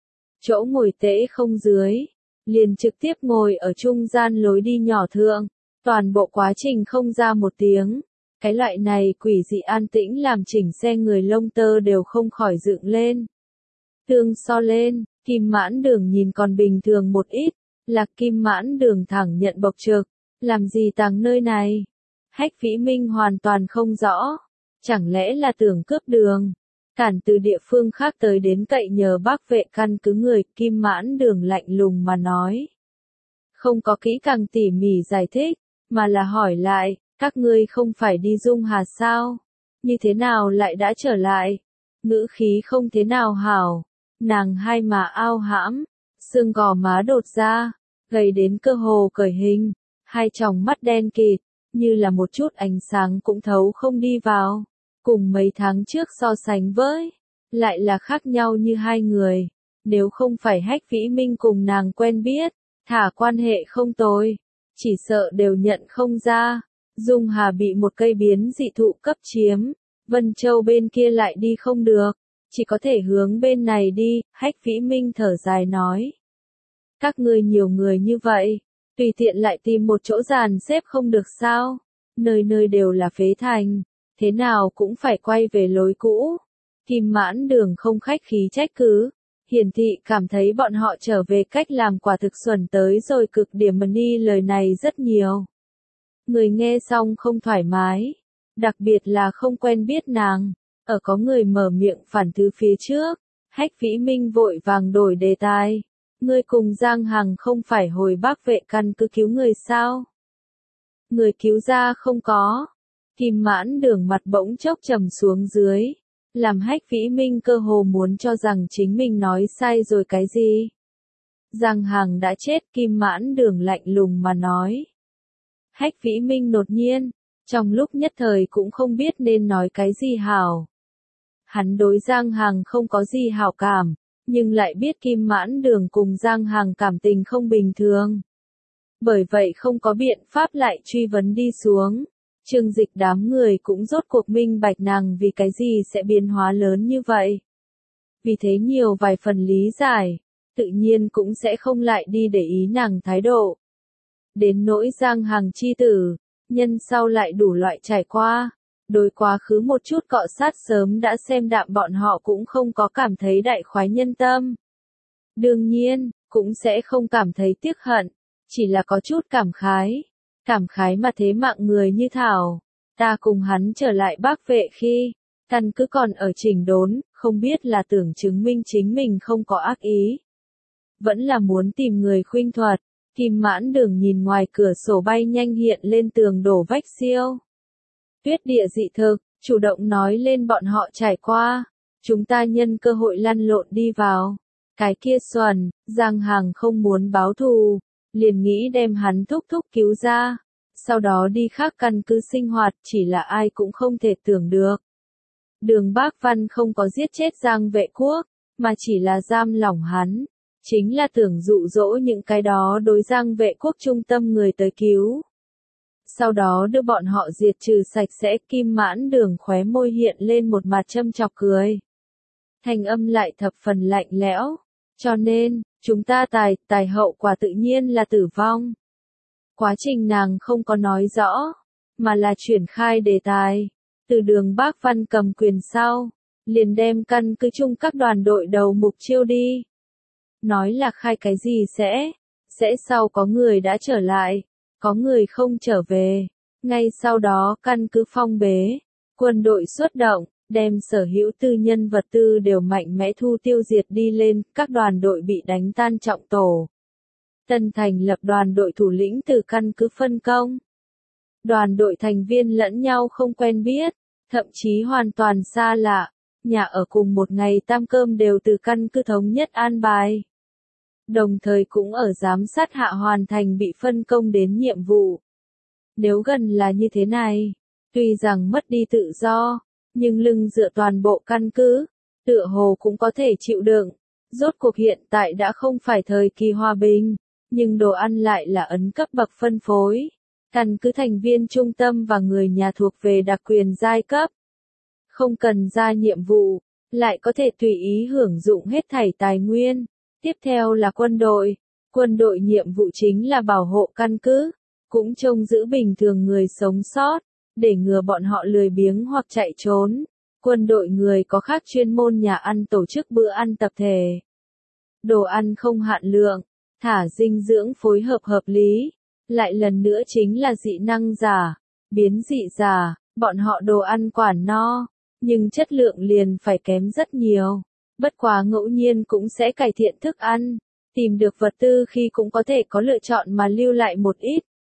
Chỗ ngồi tễ không dưới, liền trực tiếp ngồi ở trung gian lối đi nhỏ thượng, toàn bộ quá trình không ra một tiếng. Cái loại này quỷ dị an tĩnh làm chỉnh xe người lông tơ đều không khỏi dựng lên. Tương so lên, Kim Mãn Đường nhìn còn bình thường một ít, Lạc Kim Mãn Đường thẳng nhận bộc trực, làm gì tàng nơi này? Hách Vĩ Minh hoàn toàn không rõ, chẳng lẽ là tưởng cướp đường, cản từ địa phương khác tới đến cậy nhờ bác vệ căn cứ người. Kim Mãn Đường lạnh lùng mà nói. Không có kỹ càng tỉ mỉ giải thích, mà là hỏi lại, các ngươi không phải đi Dung Hà sao? Như thế nào lại đã trở lại? Ngữ khí không thế nào hảo. Nàng hai má ao hãm, xương gò má đột ra, gầy đến cơ hồ cởi hình, hai tròng mắt đen kịt, như là một chút ánh sáng cũng thấu không đi vào. Cùng mấy tháng trước so sánh với, lại là khác nhau như hai người. Nếu không phải Hách Vĩ Minh cùng nàng quen biết, thả quan hệ không tồi, chỉ sợ đều nhận không ra. Dung Hà bị một cây biến dị thụ cấp chiếm, Vân Châu bên kia lại đi không được, chỉ có thể hướng bên này đi. Hách Vĩ Minh thở dài nói. Các ngươi nhiều người như vậy, tùy tiện lại tìm một chỗ dàn xếp không được sao? Nơi nơi đều là phế thành, thế nào cũng phải quay về lối cũ. Kim Mãn Đường không khách khí trách cứ, hiển thị cảm thấy bọn họ trở về cách làm quả thực xuẩn tới rồi cực điểm mà đi. Lời này rất nhiều người nghe xong không thoải mái, đặc biệt là không quen biết nàng. Ở có người mở miệng phản thứ phía trước, Hách Vĩ Minh vội vàng đổi đề tài. Ngươi cùng Giang Hằng không phải hồi Bắc vệ căn cứ cứu người sao? Người cứu ra không có. Kim Mãn Đường mặt bỗng chốc trầm xuống dưới, làm Hách Vĩ Minh cơ hồ muốn cho rằng chính mình nói sai rồi cái gì. Giang Hằng đã chết. Kim Mãn Đường lạnh lùng mà nói. Hách Vĩ Minh đột nhiên, trong lúc nhất thời cũng không biết nên nói cái gì hảo. Hắn đối Giang Hằng không có gì hảo cảm, nhưng lại biết Kim Mãn Đường cùng Giang Hằng cảm tình không bình thường. Bởi vậy không có biện pháp lại truy vấn đi xuống. Trương Dịch đám người cũng rốt cuộc minh bạch nàng vì cái gì sẽ biến hóa lớn như vậy. Vì thế nhiều vài phần lý giải, tự nhiên cũng sẽ không lại đi để ý nàng thái độ. Đến nỗi Giang Hằng chi tử, nhân sau lại đủ loại trải qua, đối quá khứ một chút cọ sát sớm đã xem đạm bọn họ cũng không có cảm thấy đại khoái nhân tâm. Đương nhiên, cũng sẽ không cảm thấy tiếc hận, chỉ là có chút cảm khái mà thế mạng người như thảo, Ta cùng hắn trở lại Bắc Vệ khi, căn cứ còn ở chỉnh đốn, không biết là tưởng chứng minh chính mình không có ác ý. Vẫn là muốn tìm người khuynh thuật. Kim Mãn Đường nhìn ngoài cửa sổ bay nhanh hiện lên tường đổ vách siêu. Tuyết địa dị thực, chủ động nói lên bọn họ trải qua. Chúng ta nhân cơ hội lăn lộn đi vào. Cái kia Xuân, Giang Hàng không muốn báo thù, liền nghĩ đem hắn thúc thúc cứu ra. Sau đó đi khác căn cứ sinh hoạt, chỉ là ai cũng không thể tưởng được. Đường Bác Văn không có giết chết Giang Vệ Quốc, mà chỉ là giam lỏng hắn. Chính là tưởng dụ dỗ những cái đó đối Giang Vệ Quốc trung tâm người tới cứu. Sau đó đưa bọn họ diệt trừ sạch sẽ. Kim Mãn Đường khóe môi hiện lên một mặt châm chọc cười. Thanh âm lại thập phần lạnh lẽo. Cho nên, chúng ta tài hậu quả tự nhiên là tử vong. Quá trình nàng không có nói rõ, mà là chuyển khai đề tài. Từ Đường Bác Văn cầm quyền sau, liền đem căn cứ chung các đoàn đội đầu mục chiêu đi. Nói là khai cái gì sẽ sau có người đã trở lại, có người không trở về. Ngay sau đó căn cứ phong bế, quân đội xuất động, đem sở hữu tư nhân vật tư đều mạnh mẽ thu tiêu diệt đi lên, các đoàn đội bị đánh tan trọng tổ. Tân thành lập đoàn đội thủ lĩnh từ căn cứ phân công. Đoàn đội thành viên lẫn nhau không quen biết, thậm chí hoàn toàn xa lạ, nhà ở cùng một ngày tam cơm đều từ căn cứ thống nhất an bài. Đồng thời cũng ở giám sát hạ hoàn thành bị phân công đến nhiệm vụ. Nếu gần là như thế này, tuy rằng mất đi tự do, nhưng lưng dựa toàn bộ căn cứ, tựa hồ cũng có thể chịu đựng. Rốt cuộc hiện tại đã không phải thời kỳ hòa bình, nhưng đồ ăn lại là ấn cấp bậc phân phối. Căn cứ thành viên trung tâm và người nhà thuộc về đặc quyền giai cấp. Không cần ra nhiệm vụ, lại có thể tùy ý hưởng dụng hết thảy tài nguyên. Tiếp theo là quân đội. Quân đội nhiệm vụ chính là bảo hộ căn cứ, cũng trông giữ bình thường người sống sót, để ngừa bọn họ lười biếng hoặc chạy trốn. Quân đội người có khác chuyên môn nhà ăn tổ chức bữa ăn tập thể. Đồ ăn không hạn lượng, thả dinh dưỡng phối hợp hợp lý. Lại lần nữa chính là dị năng giả, biến dị giả, bọn họ đồ ăn quản no, nhưng chất lượng liền phải kém rất nhiều. Bất quá ngẫu nhiên cũng sẽ cải thiện thức ăn, tìm được vật tư khi cũng có thể có lựa chọn mà lưu lại một ít.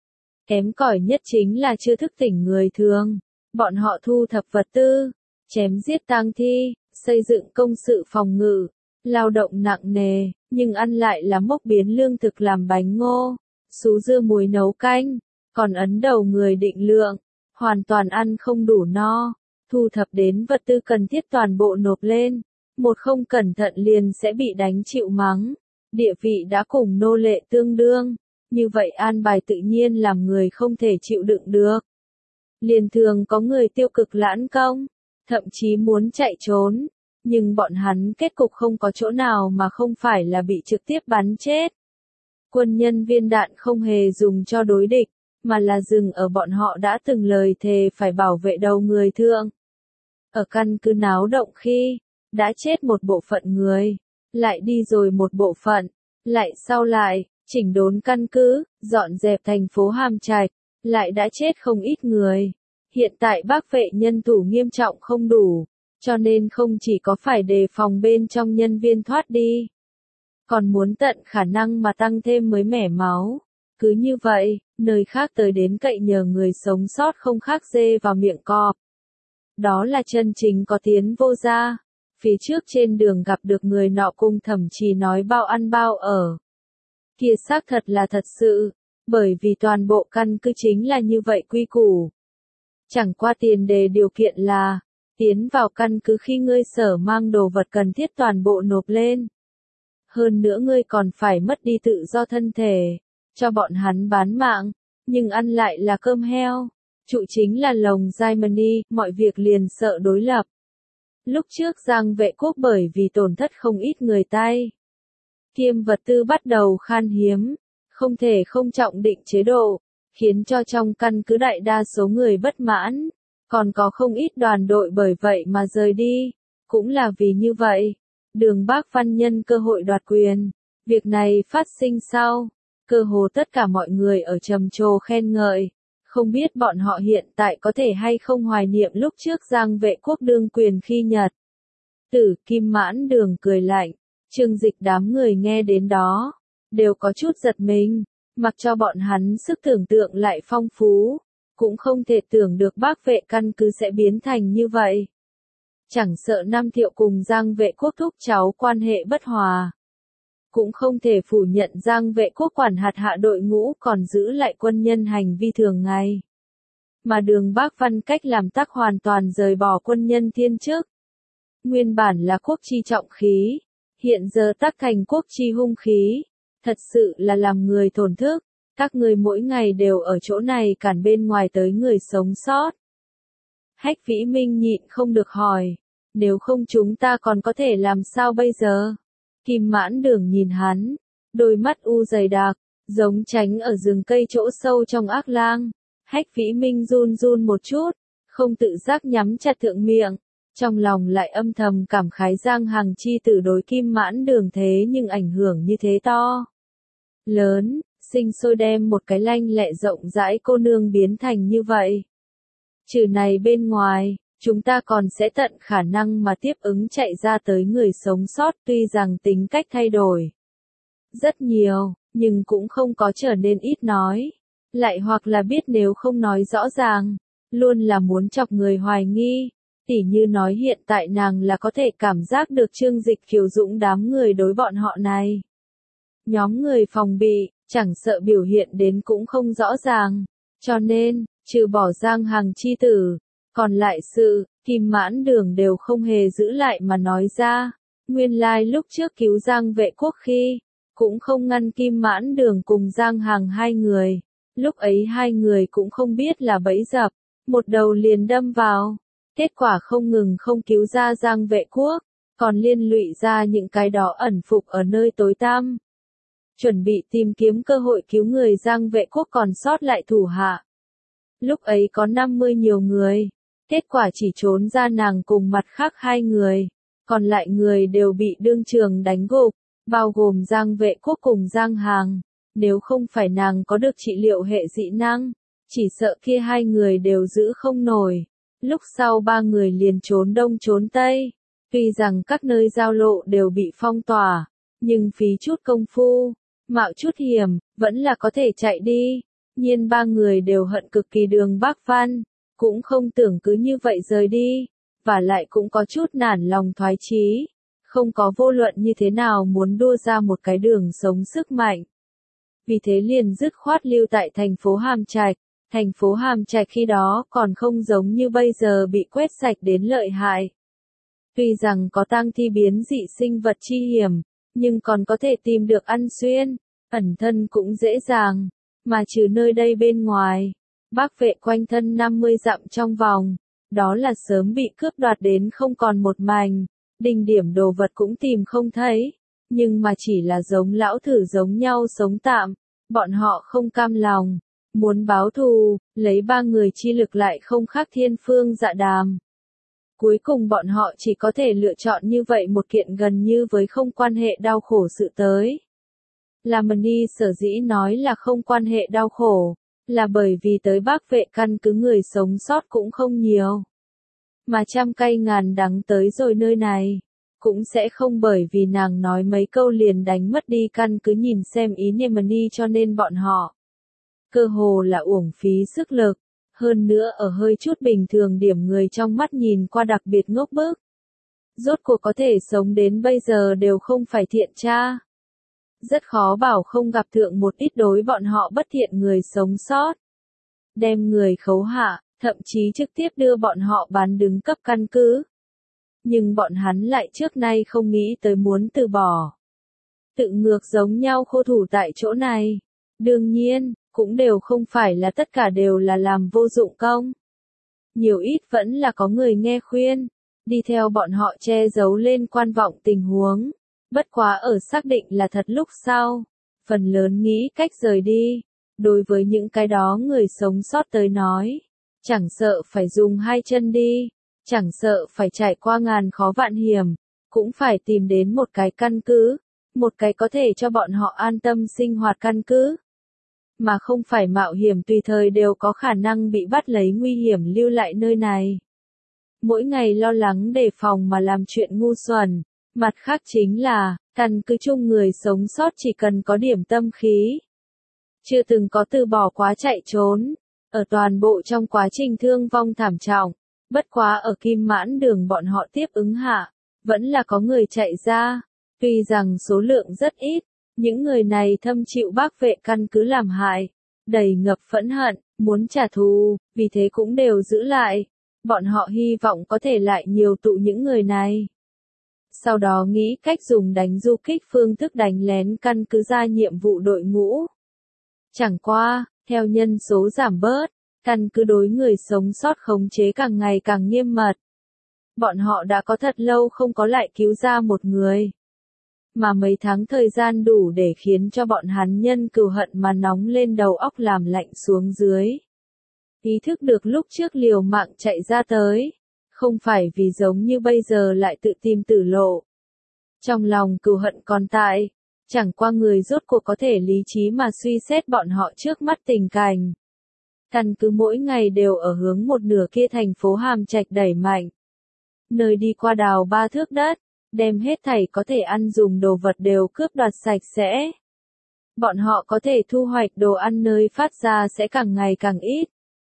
Kém cỏi nhất chính là chưa thức tỉnh người thường, bọn họ thu thập vật tư, chém giết tang thi, xây dựng công sự phòng ngự, lao động nặng nề, nhưng ăn lại là mốc biến lương thực làm bánh ngô, sú dưa muối nấu canh, còn ấn đầu người định lượng, hoàn toàn ăn không đủ no, thu thập đến vật tư cần thiết toàn bộ nộp lên. Một không cẩn thận liền sẽ bị đánh chịu mắng, địa vị đã cùng nô lệ tương đương, như vậy an bài tự nhiên làm người không thể chịu đựng được. Liền thường có người tiêu cực lãn công, thậm chí muốn chạy trốn, nhưng bọn hắn kết cục không có chỗ nào mà không phải là bị trực tiếp bắn chết. Quân nhân viên đạn không hề dùng cho đối địch, mà là dừng ở bọn họ đã từng lời thề phải bảo vệ đầu người thượng. Ở căn cứ náo động khi đã chết một bộ phận người, lại đi rồi một bộ phận, lại sau lại, chỉnh đốn căn cứ, dọn dẹp thành phố Hàm Trạch, lại đã chết không ít người. Hiện tại Bắc Vệ nhân thủ nghiêm trọng không đủ, cho nên không chỉ có phải đề phòng bên trong nhân viên thoát đi, còn muốn tận khả năng mà tăng thêm mới mẻ máu. Cứ như vậy, nơi khác tới đến cậy nhờ người sống sót không khác dê vào miệng cọp. Đó là chân chính có tiến vô gia. Phía trước trên đường gặp được người nọ cùng thậm chí nói bao ăn bao ở. Kia xác thật là thật sự, bởi vì toàn bộ căn cứ chính là như vậy quy củ. Chẳng qua tiền đề điều kiện là, tiến vào căn cứ khi ngươi sở mang đồ vật cần thiết toàn bộ nộp lên. Hơn nữa ngươi còn phải mất đi tự do thân thể, cho bọn hắn bán mạng, nhưng ăn lại là cơm heo. Trụ chính là lồng Germany, mọi việc liền sợ đối lập. Lúc trước Giang Vệ Quốc bởi vì tổn thất không ít người tay, kiêm vật tư bắt đầu khan hiếm, không thể không trọng định chế độ, khiến cho trong căn cứ đại đa số người bất mãn, còn có không ít đoàn đội bởi vậy mà rời đi. Cũng là vì như vậy, Đường Bác Văn nhân cơ hội đoạt quyền. Việc này phát sinh sau, cơ hồ tất cả mọi người ở trầm trồ khen ngợi, Không biết bọn họ hiện tại có thể hay không hoài niệm lúc trước Giang Vệ Quốc đương quyền khi Nhật. Tử Kim Mãn Đường cười lạnh, Trương Dịch đám người nghe đến đó, đều có chút giật mình, mặc cho bọn hắn sức tưởng tượng lại phong phú, cũng không thể tưởng được Bắc Vệ căn cứ sẽ biến thành như vậy. Chẳng sợ Nam Thiệu cùng Giang Vệ Quốc thúc cháu quan hệ bất hòa. Cũng không thể phủ nhận Giang Vệ Quốc quản hạt hạ đội ngũ còn giữ lại quân nhân hành vi thường ngày. Mà Đường Bác Văn cách làm tác hoàn toàn rời bỏ quân nhân thiên chức. Nguyên bản là quốc chi trọng khí, hiện giờ tác thành quốc chi hung khí. Thật sự là làm người thổn thức, các người mỗi ngày đều ở chỗ này cản bên ngoài tới người sống sót. Hách Vĩ Minh nhịn không được hỏi, nếu không chúng ta còn có thể làm sao bây giờ? Kim Mãn Đường nhìn hắn, đôi mắt u dày đặc, giống tránh ở rừng cây chỗ sâu trong ác lang. Hách Vĩ Minh run run một chút, không tự giác nhắm chặt thượng miệng, trong lòng lại âm thầm cảm khái Giang Hằng chi tử đối Kim Mãn Đường thế nhưng ảnh hưởng như thế to. Lớn, sinh sôi đem một cái lanh lẹ rộng rãi cô nương biến thành như vậy. Trừ này bên ngoài, chúng ta còn sẽ tận khả năng mà tiếp ứng chạy ra tới người sống sót tuy rằng tính cách thay đổi rất nhiều, nhưng cũng không có trở nên ít nói. Lại hoặc là biết nếu không nói rõ ràng, luôn là muốn chọc người hoài nghi. Tỉ như nói hiện tại nàng là có thể cảm giác được Trương Dịch khiêu dũng đám người đối bọn họ này. Nhóm người phòng bị, chẳng sợ biểu hiện đến cũng không rõ ràng. Cho nên, trừ bỏ Giang Hằng chi tử, còn lại sự, Kim Mãn Đường đều không hề giữ lại mà nói ra. Nguyên lai lúc trước cứu Giang Vệ Quốc khi, cũng không ngăn Kim Mãn Đường cùng Giang Hằng hai người. Lúc ấy hai người cũng không biết là bẫy dập, một đầu liền đâm vào. Kết quả không ngừng không cứu ra Giang Vệ Quốc, còn liên lụy ra những cái đó ẩn phục ở nơi tối tăm. Chuẩn bị tìm kiếm cơ hội cứu người Giang Vệ Quốc còn sót lại thủ hạ. Lúc ấy có 50 nhiều người, kết quả chỉ trốn ra nàng cùng mặt khác hai người, còn lại người đều bị đương trường đánh gục, bao gồm Giang Vệ Quốc cùng Giang Hằng. Nếu không phải nàng có được trị liệu hệ dị năng, chỉ sợ kia hai người đều giữ không nổi. Lúc sau ba người liền trốn đông trốn tây. Tuy rằng các nơi giao lộ đều bị phong tỏa, nhưng phí chút công phu, mạo chút hiểm, vẫn là có thể chạy đi. Nhiên ba người đều hận cực kỳ Đường Bác Văn, cũng không tưởng cứ như vậy rời đi, và lại cũng có chút nản lòng thoái chí, không có vô luận như thế nào muốn đua ra một cái đường sống sức mạnh. Vì thế liền dứt khoát lưu tại thành phố Hàm Trạch. Thành phố Hàm Trạch khi đó còn không giống như bây giờ bị quét sạch đến lợi hại. Tuy rằng có tang thi biến dị sinh vật chi hiểm, nhưng còn có thể tìm được ăn xuyên, ẩn thân cũng dễ dàng, mà trừ nơi đây bên ngoài, Bắc Vệ quanh thân 50 dặm trong vòng, đó là sớm bị cướp đoạt đến không còn một mảnh, đỉnh điểm đồ vật cũng tìm không thấy, nhưng mà chỉ là giống lão thử giống nhau sống tạm, bọn họ không cam lòng. Muốn báo thù, lấy ba người chi lực lại không khác Thiên Phương Dạ Đàm. Cuối cùng bọn họ chỉ có thể lựa chọn như vậy một kiện gần như với không quan hệ đau khổ sự tới. Lamani sở dĩ nói là không quan hệ đau khổ, là bởi vì tới Bắc Vệ căn cứ người sống sót cũng không nhiều. Mà trăm cây ngàn đắng tới rồi nơi này, cũng sẽ không bởi vì nàng nói mấy câu liền đánh mất đi căn cứ nhìn xem ý Lamani cho nên bọn họ. Cơ hồ là uổng phí sức lực, hơn nữa ở hơi chút bình thường điểm người trong mắt nhìn qua đặc biệt ngốc bức. Rốt cuộc có thể sống đến bây giờ đều không phải thiện tra. Rất khó bảo không gặp thượng một ít đối bọn họ bất thiện người sống sót. Đem người khấu hạ, thậm chí trực tiếp đưa bọn họ bán đứng cấp căn cứ. Nhưng bọn hắn lại trước nay không nghĩ tới muốn từ bỏ. Tự ngược giống nhau khô thủ tại chỗ này. Đương nhiên, cũng đều không phải là tất cả đều là làm vô dụng công. Nhiều ít vẫn là có người nghe khuyên, đi theo bọn họ che giấu lên quan vọng tình huống. Bất quá ở xác định là thật lúc sau, phần lớn nghĩ cách rời đi. Đối với những cái đó người sống sót tới nói, chẳng sợ phải dùng hai chân đi, chẳng sợ phải trải qua ngàn khó vạn hiểm, cũng phải tìm đến một cái căn cứ, một cái có thể cho bọn họ an tâm sinh hoạt căn cứ. mà không phải mạo hiểm tùy thời đều có khả năng bị bắt lấy nguy hiểm lưu lại nơi này. Mỗi ngày lo lắng đề phòng mà làm chuyện ngu xuẩn, mặt khác chính là, căn cứ chung người sống sót chỉ cần có điểm tâm khí. Chưa từng có từ bỏ quá chạy trốn, ở toàn bộ trong quá trình thương vong thảm trọng, bất quá ở Kim Mãn Đường bọn họ tiếp ứng hạ, vẫn là có người chạy ra, tuy rằng số lượng rất ít, những người này thâm chịu Bác Vệ căn cứ làm hại, đầy ngập phẫn hận, muốn trả thù, vì thế cũng đều giữ lại, bọn họ hy vọng có thể lại nhiều tụ những người này. Sau đó nghĩ cách dùng đánh du kích phương thức đánh lén căn cứ ra nhiệm vụ đội ngũ. Chẳng qua, theo nhân số giảm bớt, căn cứ đối người sống sót khống chế càng ngày càng nghiêm mật. Bọn họ đã có thật lâu không có lại cứu ra một người. Mà mấy tháng thời gian đủ để khiến cho bọn hắn nhân cừu hận mà nóng lên đầu óc làm lạnh xuống dưới. Ý thức được lúc trước liều mạng chạy ra tới, không phải vì giống như bây giờ lại tự tìm tử lộ. Trong lòng cừu hận còn tại, chẳng qua người rốt cuộc có thể lý trí mà suy xét bọn họ trước mắt tình cảnh. Căn cứ mỗi ngày đều ở hướng một nửa kia thành phố Hàm Trạch đẩy mạnh. Nơi đi qua đào 3 thước đất, đem hết thảy có thể ăn dùng đồ vật đều cướp đoạt sạch sẽ. Bọn họ có thể thu hoạch đồ ăn nơi phát ra sẽ càng ngày càng ít.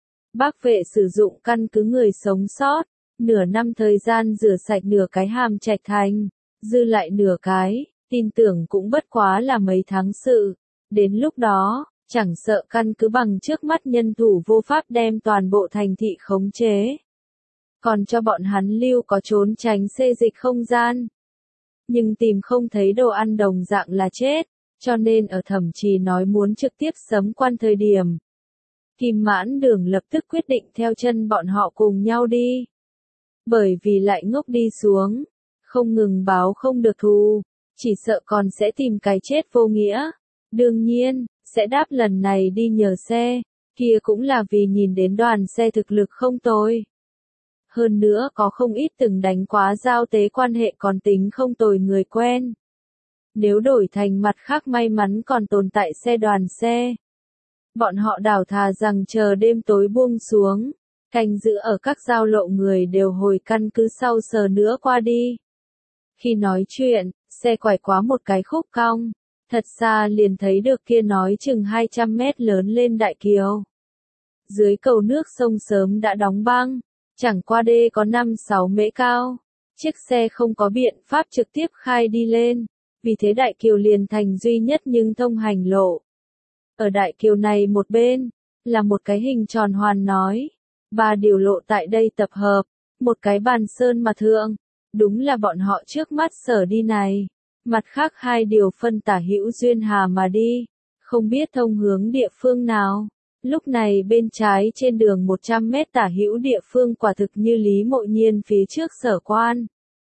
Bác Vệ sử dụng căn cứ người sống sót, nửa năm thời gian rửa sạch nửa cái Hàm Trạch thành, dư lại nửa cái, tin tưởng cũng bất quá là mấy tháng sự. Đến lúc đó, chẳng sợ căn cứ bằng trước mắt nhân thủ vô pháp đem toàn bộ thành thị khống chế. Còn cho bọn hắn lưu có trốn tránh xê dịch không gian. Nhưng tìm không thấy đồ ăn đồng dạng là chết, cho nên ở Thẩm Trì nói muốn trực tiếp sấm quan thời điểm. Kim Mãn Đường lập tức quyết định theo chân bọn họ cùng nhau đi. Bởi vì lại ngốc đi xuống, không ngừng báo không được thù, chỉ sợ còn sẽ tìm cái chết vô nghĩa. Đương nhiên, sẽ đáp lần này đi nhờ xe, kia cũng là vì nhìn đến đoàn xe thực lực không tồi. Hơn nữa có không ít từng đánh quá giao tế quan hệ còn tính không tồi người quen. Nếu đổi thành mặt khác may mắn còn tồn tại xe đoàn xe. Bọn họ đảo thà rằng chờ đêm tối buông xuống, canh giữ ở các giao lộ người đều hồi căn cứ sau sờ nữa qua đi. Khi nói chuyện, xe quải quá một cái khúc cong, thật xa liền thấy được kia nói chừng 200 mét lớn lên đại kiều. Dưới cầu nước sông sớm đã đóng băng, chẳng qua đê có 5-6 mễ cao, chiếc xe không có biện pháp trực tiếp khai đi lên, vì thế đại kiều liền thành duy nhất nhưng thông hành lộ. Ở đại kiều này một bên, là một cái hình tròn hoàn nói, 3 điều lộ tại đây tập hợp, một cái bàn sơn mà thượng, đúng là bọn họ trước mắt sở đi này, mặt khác 2 điều phân tả hữu duyên hà mà đi, không biết thông hướng địa phương nào. Lúc này bên trái trên đường 100 mét tả hữu địa phương quả thực như Lý Mộ Nhiên phía trước sở quan.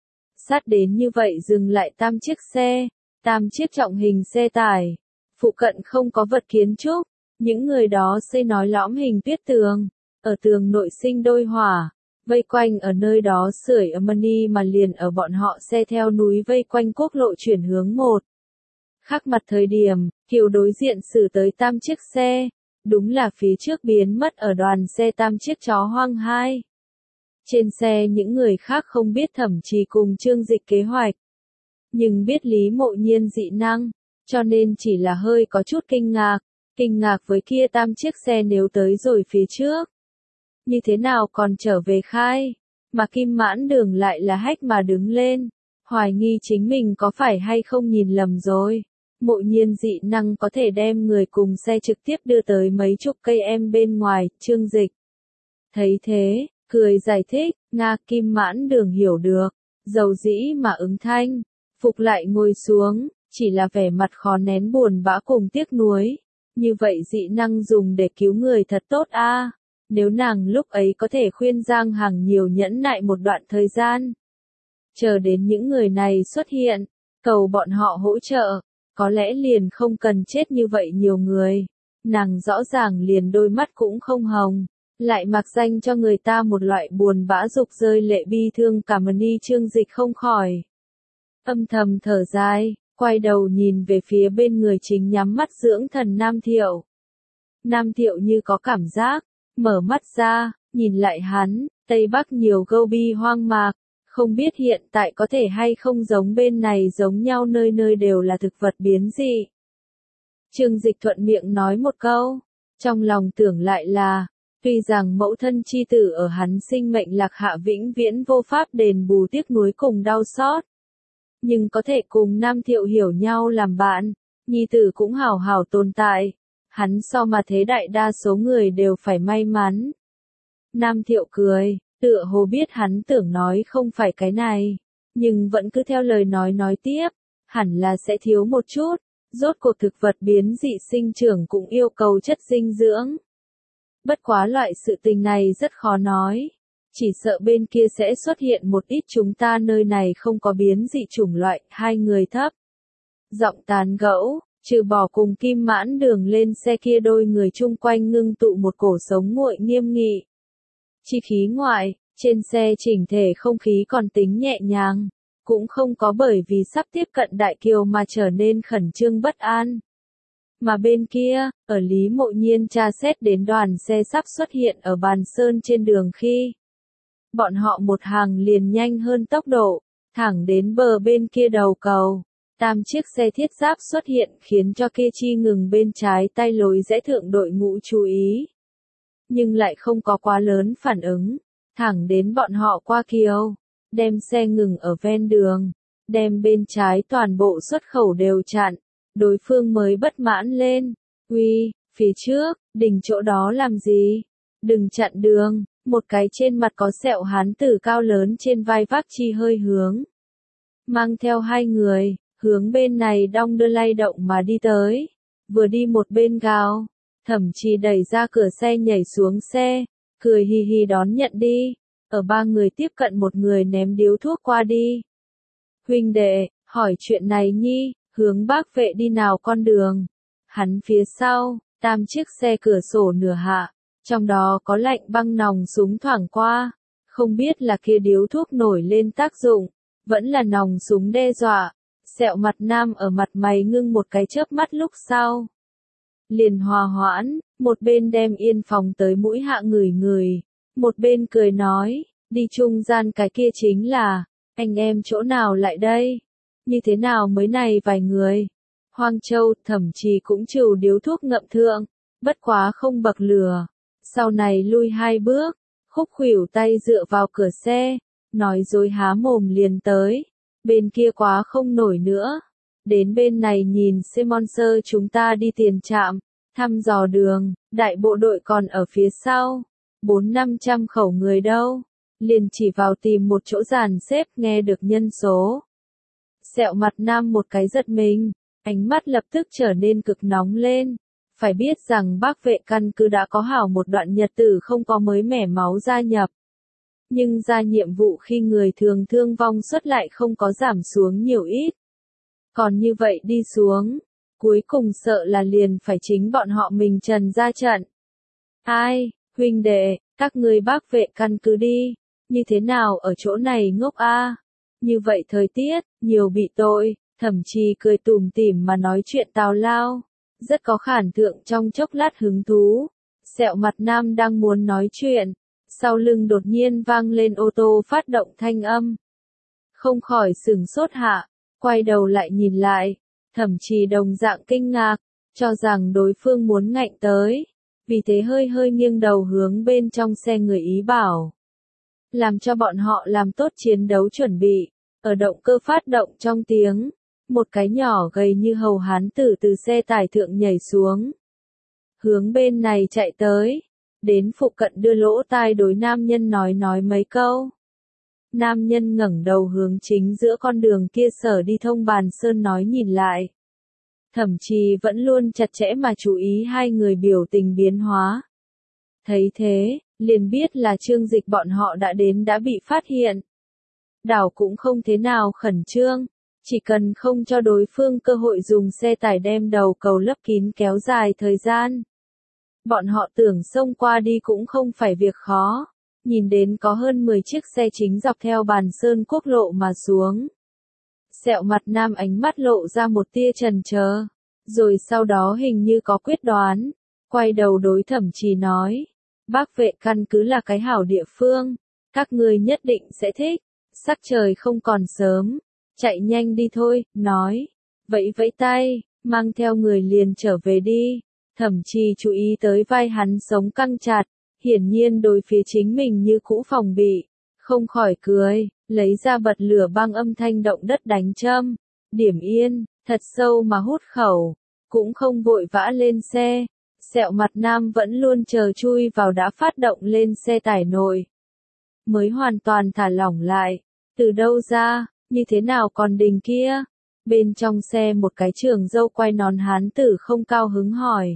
Sát đến như vậy dừng lại 8 chiếc xe, 8 chiếc trọng hình xe tải. Phụ cận không có vật kiến trúc, những người đó xây nói lõm hình tuyết tường, ở tường nội sinh đôi hỏa, vây quanh ở nơi đó sưởi amani mà liền ở bọn họ xe theo núi vây quanh quốc lộ chuyển hướng 1. Khác mặt thời điểm, Kiều đối diện xử tới 8 chiếc xe, đúng là phía trước biến mất ở đoàn xe 8 chiếc chó hoang 2. Trên xe những người khác không biết Thẩm Trì cùng Trương Dịch kế hoạch, nhưng biết Lý Mộ Nhiên dị năng, cho nên chỉ là hơi có chút kinh ngạc với kia 8 chiếc xe nếu tới rồi phía trước. Như thế nào còn trở về khai, mà Kim Mãn Đường lại là hách mà đứng lên, hoài nghi chính mình có phải hay không nhìn lầm rồi. Mộ Nhiên dị năng có thể đem người cùng xe trực tiếp đưa tới mấy chục cây em bên ngoài, Trương Dịch. Thấy thế, cười giải thích, Nga Kim Mãn Đường hiểu được, dầu dĩ mà ứng thanh, phục lại ngồi xuống, chỉ là vẻ mặt khó nén buồn bã cùng tiếc nuối. Như vậy dị năng dùng để cứu người thật tốt a. Nếu nàng lúc ấy có thể khuyên Giang Hằng nhiều nhẫn nại một đoạn thời gian. Chờ đến những người này xuất hiện, cầu bọn họ hỗ trợ, có lẽ liền không cần chết như vậy nhiều người. Nàng rõ ràng liền đôi mắt cũng không hồng, lại mặc danh cho người ta một loại buồn bã dục rơi lệ bi thương cảm ơn y Trương Dịch không khỏi. Âm thầm thở dài, quay đầu nhìn về phía bên người chính nhắm mắt dưỡng thần Nam Thiệu. Nam Thiệu như có cảm giác, mở mắt ra, nhìn lại hắn, Tây Bắc nhiều Gobi hoang mạc, không biết hiện tại có thể hay không giống bên này giống nhau nơi nơi đều là thực vật biến dị. Trương Dịch thuận miệng nói một câu, trong lòng tưởng lại là, tuy rằng mẫu thân chi tử ở hắn sinh mệnh lạc hạ vĩnh viễn vô pháp đền bù tiếc nuối cùng đau xót. Nhưng có thể cùng Nam Thiệu hiểu nhau làm bạn, nhi tử cũng hảo hảo tồn tại, hắn so mà thế đại đa số người đều phải may mắn. Nam Thiệu cười, tựa hồ biết hắn tưởng nói không phải cái này, nhưng vẫn cứ theo lời nói tiếp, hẳn là sẽ thiếu một chút, rốt cuộc thực vật biến dị sinh trưởng cũng yêu cầu chất dinh dưỡng. Bất quá loại sự tình này rất khó nói, chỉ sợ bên kia sẽ xuất hiện một ít chúng ta nơi này không có biến dị chủng loại, hai người thấp. Giọng tán gẫu, trừ bỏ cùng Kim Mãn Đường lên xe kia đôi người chung quanh ngưng tụ một cổ sống nguội nghiêm nghị. Chi khí ngoại, trên xe chỉnh thể không khí còn tính nhẹ nhàng, cũng không có bởi vì sắp tiếp cận Đại Kiều mà trở nên khẩn trương bất an. Mà bên kia, ở Lý Mộ Nhiên tra xét đến đoàn xe sắp xuất hiện ở Bàn Sơn trên đường khi, bọn họ một hàng liền nhanh hơn tốc độ, thẳng đến bờ bên kia đầu cầu. Tam chiếc xe thiết giáp xuất hiện khiến cho kia chi ngừng bên trái tay lối rẽ thượng đội ngũ chú ý. Nhưng lại không có quá lớn phản ứng, thẳng đến bọn họ qua kiều, đem xe ngừng ở ven đường, đem bên trái toàn bộ xuất khẩu đều chặn, đối phương mới bất mãn lên, uy, phía trước, đỉnh chỗ đó làm gì, đừng chặn đường, một cái trên mặt có sẹo hán tử cao lớn trên vai vác chi hơi hướng. Mang theo hai người, hướng bên này đong đưa lay động mà đi tới, vừa đi một bên gào, Thẩm Trì đẩy ra cửa xe nhảy xuống xe, cười hì hì đón nhận đi, ở ba người tiếp cận một người ném điếu thuốc qua đi. Huynh đệ, hỏi chuyện này nhi, hướng Bác Vệ đi nào con đường, hắn phía sau, tam chiếc xe cửa sổ nửa hạ, trong đó có lạnh băng nòng súng thoảng qua, không biết là kia điếu thuốc nổi lên tác dụng, vẫn là nòng súng đe dọa. Sẹo mặt nam ở mặt mày ngưng một cái chớp mắt lúc sau. Liền hòa hoãn, một bên đem yên phòng tới mũi hạ người, một bên cười nói, đi trung gian cái kia chính là, anh em chỗ nào lại đây? Như thế nào mới này vài người? Hoang Châu, Thẩm Trì cũng trừ điếu thuốc ngậm thượng, bất quá không bậc lửa. Sau này lui hai bước, Khúc khuỷu tay dựa vào cửa xe, nói dối há mồm liền tới. Bên kia quá không nổi nữa. Đến bên này nhìn Simonser chúng ta đi tiền trạm, thăm dò đường, đại bộ đội còn ở phía sau. 400-500 khẩu người đâu. Liền chỉ vào tìm một chỗ dàn xếp nghe được nhân số. Sẹo mặt nam một cái giật mình, ánh mắt lập tức trở nên cực nóng lên. Phải biết rằng Bác Vệ căn cứ đã có hảo một đoạn nhật tử không có mới mẻ máu gia nhập. Nhưng ra nhiệm vụ khi người thường thương vong suất lại không có giảm xuống nhiều ít. Còn như vậy đi xuống, cuối cùng sợ là liền phải chính bọn họ mình trần ra trận. Ai, huynh đệ, các ngươi Bác Vệ căn cứ đi, như thế nào ở chỗ này ngốc a? Như vậy thời tiết, nhiều bị tội, Thẩm Trì cười tủm tỉm mà nói chuyện tào lao, rất có khản thượng trong chốc lát hứng thú. Sẹo mặt nam đang muốn nói chuyện. Sau lưng đột nhiên vang lên ô tô phát động thanh âm. Không khỏi sửng sốt hạ, quay đầu lại nhìn lại, Thẩm Trì đồng dạng kinh ngạc, cho rằng đối phương muốn ngạnh tới, vì thế hơi hơi nghiêng đầu hướng bên trong xe người ý bảo. Làm cho bọn họ làm tốt chiến đấu chuẩn bị, ở động cơ phát động trong tiếng, một cái nhỏ gầy như hầu hán tử từ xe tải thượng nhảy xuống. Hướng bên này chạy tới. Đến phụ cận đưa lỗ tai đối nam nhân nói mấy câu. Nam nhân ngẩng đầu hướng chính giữa con đường kia sở đi thông Bàn Sơn nói nhìn lại. Thẩm Trì vẫn luôn chặt chẽ mà chú ý hai người biểu tình biến hóa. Thấy thế, liền biết là Trương Dịch bọn họ đã bị phát hiện. Đảo cũng không thế nào khẩn trương, chỉ cần không cho đối phương cơ hội dùng xe tải đem đầu cầu lấp kín kéo dài thời gian. Bọn họ tưởng xông qua đi cũng không phải việc khó, nhìn đến có hơn 10 chiếc xe chính dọc theo Bàn Sơn quốc lộ mà xuống. Sẹo mặt nam ánh mắt lộ ra một tia chần chờ, rồi sau đó hình như có quyết đoán, quay đầu đối Thẩm Trì nói, Bắc Vệ căn cứ là cái hảo địa phương, các ngươi nhất định sẽ thích, sắc trời không còn sớm, chạy nhanh đi thôi, nói, vẫy vẫy tay, mang theo người liền trở về đi. Thẩm Trì chú ý tới vai hắn sống căng chặt, hiển nhiên đối phía chính mình như cũ phòng bị, không khỏi cười, lấy ra bật lửa băng âm thanh động đất đánh châm, điểm yên, thật sâu mà hút khẩu, cũng không vội vã lên xe. Sẹo mặt nam vẫn luôn chờ chui vào đã phát động lên xe tải nội, mới hoàn toàn thả lỏng lại. Từ đâu ra, như thế nào còn đình kia? Bên trong xe một cái trưởng dâu quay nón hán tử không cao hứng hỏi.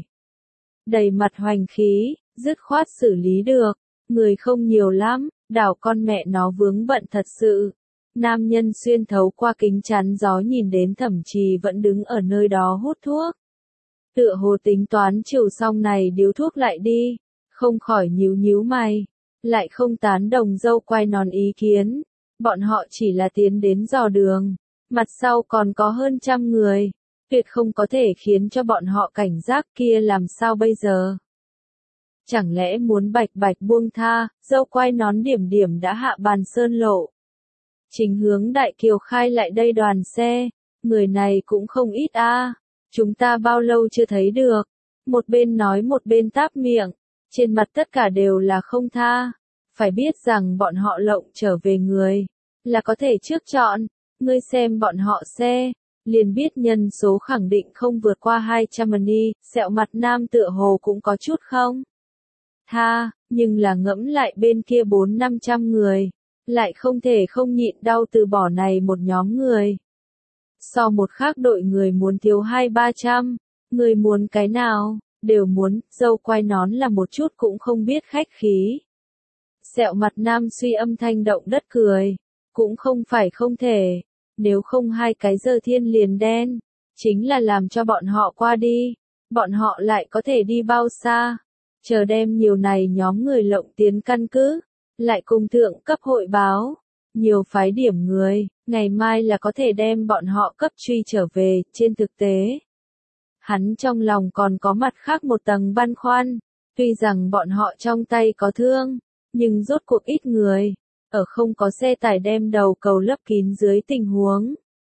Đầy mặt hoành khí, dứt khoát xử lý được, người không nhiều lắm, đảo con mẹ nó vướng bận thật sự. Nam nhân xuyên thấu qua kính chắn gió nhìn đến Thẩm Trì vẫn đứng ở nơi đó hút thuốc. Tựa hồ tính toán chiều xong này điếu thuốc lại đi, không khỏi nhíu nhíu mày, lại không tán đồng dâu quay nón ý kiến. Bọn họ chỉ là tiến đến dò đường, mặt sau còn có hơn 100 người, tuyệt không có thể khiến cho bọn họ cảnh giác kia làm sao bây giờ. Chẳng lẽ muốn bạch bạch buông tha, dâu quay nón điểm điểm đã hạ bàn sơn lộ. Chính hướng Đại Kiều khai lại đây đoàn xe, người này cũng không ít a. Chúng ta bao lâu chưa thấy được, một bên nói một bên táp miệng, trên mặt tất cả đều là không tha, phải biết rằng bọn họ lộng trở về người, là có thể trước chọn, ngươi xem bọn họ xe, liền biết nhân số khẳng định không vượt qua 200 đi, sẹo mặt nam tựa hồ cũng có chút không tha, nhưng là ngẫm lại bên kia 400-500 người, lại không thể không nhịn đau từ bỏ này một nhóm người. So một khác đội người muốn thiếu 200-300, người muốn cái nào, đều muốn, dâu quay nón là một chút cũng không biết khách khí. Sẹo mặt nam suy âm thanh động đất cười, cũng không phải không thể, nếu không 2 cái giờ thiên liền đen, chính là làm cho bọn họ qua đi, bọn họ lại có thể đi bao xa, chờ đem nhiều này nhóm người lộng tiến căn cứ, lại cùng thượng cấp hội báo, nhiều phái điểm người, ngày mai là có thể đem bọn họ cấp truy trở về, trên thực tế. Hắn trong lòng còn có mặt khác một tầng băn khoăn, tuy rằng bọn họ trong tay có thương, nhưng rốt cuộc ít người, ở không có xe tải đem đầu cầu lấp kín dưới tình huống.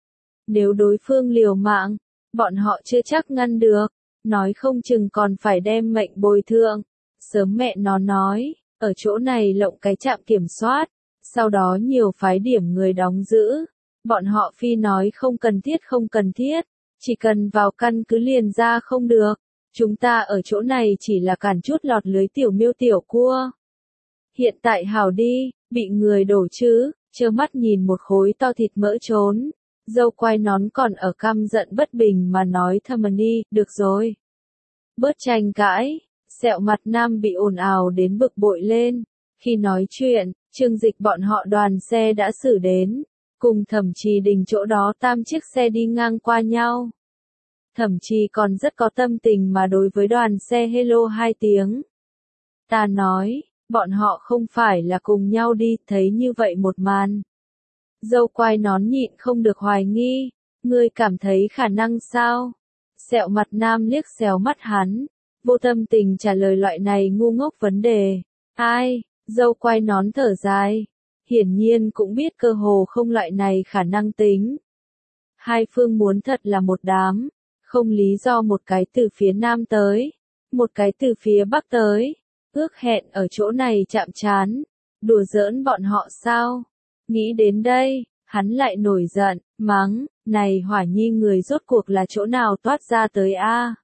Nếu đối phương liều mạng, bọn họ chưa chắc ngăn được, nói không chừng còn phải đem mệnh bồi thường. Sớm mẹ nó nói, ở chỗ này lộng cái trạm kiểm soát, sau đó nhiều phái điểm người đóng giữ. Bọn họ phi nói không cần thiết, chỉ cần vào căn cứ liền ra không được. Chúng ta ở chỗ này chỉ là cản chút lọt lưới tiểu miêu tiểu cua. Hiện tại hảo đi, bị người đổ chứ, trơ mắt nhìn một khối to thịt mỡ trốn. Dâu quay nón còn ở căm giận bất bình mà nói thầm đi, được rồi. Bớt tranh cãi, sẹo mặt nam bị ồn ào đến bực bội lên. Khi nói chuyện, Trương Dịch bọn họ đoàn xe đã xử đến, cùng Thẩm Trì Đình chỗ đó 8 chiếc xe đi ngang qua nhau. Thẩm Trì còn rất có tâm tình mà đối với đoàn xe hello 2 tiếng. Ta nói, bọn họ không phải là cùng nhau đi, thấy như vậy một màn. Dâu quai nón nhịn không được hoài nghi, ngươi cảm thấy khả năng sao? Sẹo mặt nam liếc xéo mắt hắn, vô tâm tình trả lời loại này ngu ngốc vấn đề. Ai? Dâu quai nón thở dài, hiển nhiên cũng biết cơ hồ không loại này khả năng tính. Hai phương muốn thật là một đám, không lý do một cái từ phía nam tới, một cái từ phía bắc tới, ước hẹn ở chỗ này chạm trán, đùa giỡn bọn họ sao? Nghĩ đến đây, hắn lại nổi giận, mắng, này Hỏa Nhi người rốt cuộc là chỗ nào toát ra tới a?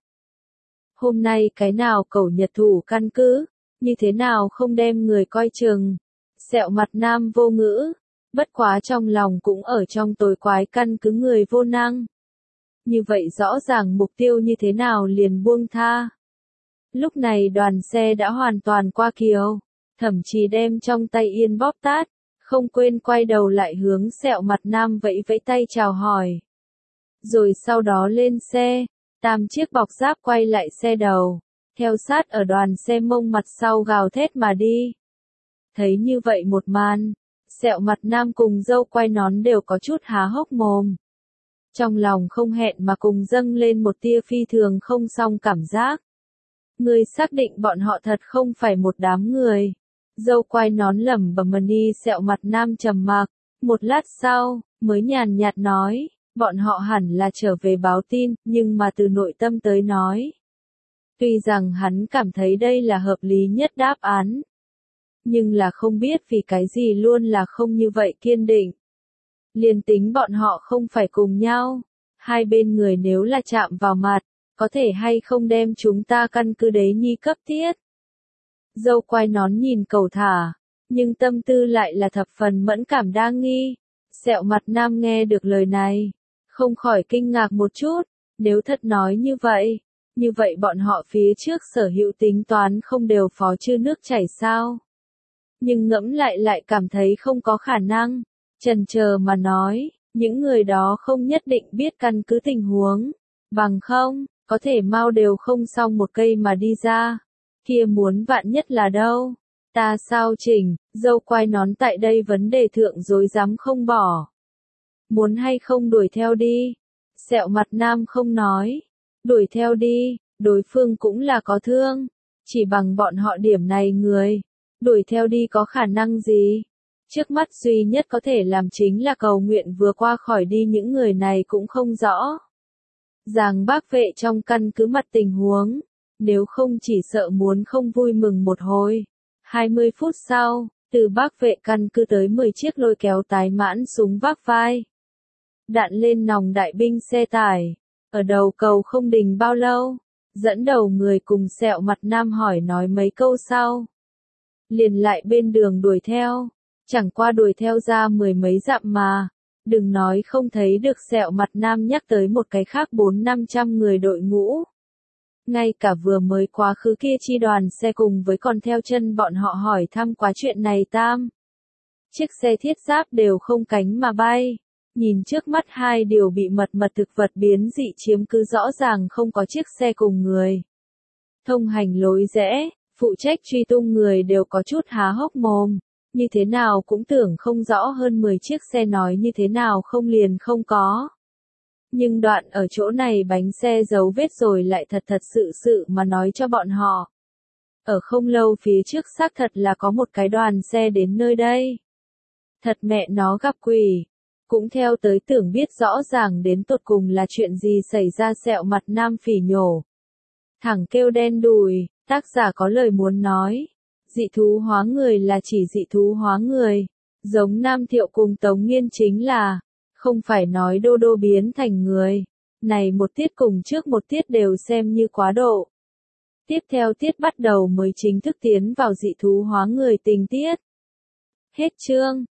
Hôm nay cái nào cẩu Nhật thủ căn cứ, như thế nào không đem người coi chừng? Sẹo mặt nam vô ngữ, bất quá trong lòng cũng ở trong tối quái căn cứ người vô năng. Như vậy rõ ràng mục tiêu như thế nào liền buông tha. Lúc này đoàn xe đã hoàn toàn qua kiều, Thẩm Trì đem trong tay yên bóp tát, không quên quay đầu lại hướng sẹo mặt nam vẫy vẫy tay chào hỏi. Rồi sau đó lên xe, 8 chiếc bọc giáp quay lại xe đầu, theo sát ở đoàn xe mông mặt sau gào thét mà đi. Thấy như vậy một màn, sẹo mặt nam cùng dâu quay nón đều có chút há hốc mồm. Trong lòng không hẹn mà cùng dâng lên một tia phi thường không xong cảm giác. Ngươi xác định bọn họ thật không phải một đám người. Dâu quai nón lẩm bẩm đi sẹo mặt nam trầm mặc. Một lát sau, mới nhàn nhạt nói, bọn họ hẳn là trở về báo tin, nhưng mà từ nội tâm tới nói. Tuy rằng hắn cảm thấy đây là hợp lý nhất đáp án. Nhưng là không biết vì cái gì luôn là không như vậy kiên định. Liền tính bọn họ không phải cùng nhau. Hai bên người nếu là chạm vào mặt, có thể hay không đem chúng ta căn cứ đế nhi cấp tiết. Dâu quai nón nhìn cầu thả, nhưng tâm tư lại là thập phần mẫn cảm đa nghi. Sẹo mặt nam nghe được lời này, không khỏi kinh ngạc một chút, nếu thật nói như vậy bọn họ phía trước sở hữu tính toán không đều phó chư nước chảy sao. Nhưng ngẫm lại cảm thấy không có khả năng, chần chờ mà nói, những người đó không nhất định biết căn cứ tình huống, bằng không, có thể mau đều không xong một cây mà đi ra, kia muốn vạn nhất là đâu. Ta sao chỉnh, dâu quai nón tại đây vấn đề thượng dối dám không bỏ. Muốn hay không đuổi theo đi? Sẹo mặt nam không nói. Đuổi theo đi, đối phương cũng là có thương. Chỉ bằng bọn họ điểm này người. Đuổi theo đi có khả năng gì? Trước mắt duy nhất có thể làm chính là cầu nguyện vừa qua khỏi đi những người này cũng không rõ. Giang bác vệ trong căn cứ mặt tình huống. Nếu không chỉ sợ muốn không vui mừng một hồi. 20 phút sau, từ bác vệ căn cứ tới 10 chiếc lôi kéo tái mãn súng vác vai. Đạn lên nòng đại binh xe tải. Ở đầu cầu không đình bao lâu. Dẫn đầu người cùng sẹo mặt nam hỏi nói mấy câu sau. Liền lại bên đường đuổi theo. Chẳng qua đuổi theo ra 10 mấy dặm mà. Đừng nói không thấy được sẹo mặt nam nhắc tới một cái khác 400-500 người đội ngũ. Ngay cả vừa mới quá khứ kia chi đoàn xe cùng với còn theo chân bọn họ hỏi thăm quá chuyện này tam. Chiếc xe thiết giáp đều không cánh mà bay. Nhìn trước mắt hai điều bị mật thực vật biến dị chiếm cứ rõ ràng không có chiếc xe cùng người. Thông hành lối rẽ, phụ trách truy tung người đều có chút há hốc mồm. Như thế nào cũng tưởng không rõ hơn 10 chiếc xe nói như thế nào không liền không có. Nhưng đoạn ở chỗ này bánh xe dấu vết rồi lại thật sự mà nói cho bọn họ. Ở không lâu phía trước xác thật là có một cái đoàn xe đến nơi đây. Thật mẹ nó gặp quỷ. Cũng theo tới tưởng biết rõ ràng đến tột cùng là chuyện gì xảy ra sẹo mặt nam phỉ nhổ. Thẳng kêu đen đùi, tác giả có lời muốn nói. Dị thú hóa người là chỉ dị thú hóa người. Giống Nam Thiệu cùng Tống Nghiên chính là, không phải nói đô đô biến thành người. Này một tiết cùng trước một tiết đều xem như quá độ. Tiếp theo tiết bắt đầu mới chính thức tiến vào dị thú hóa người tình tiết. Hết chương.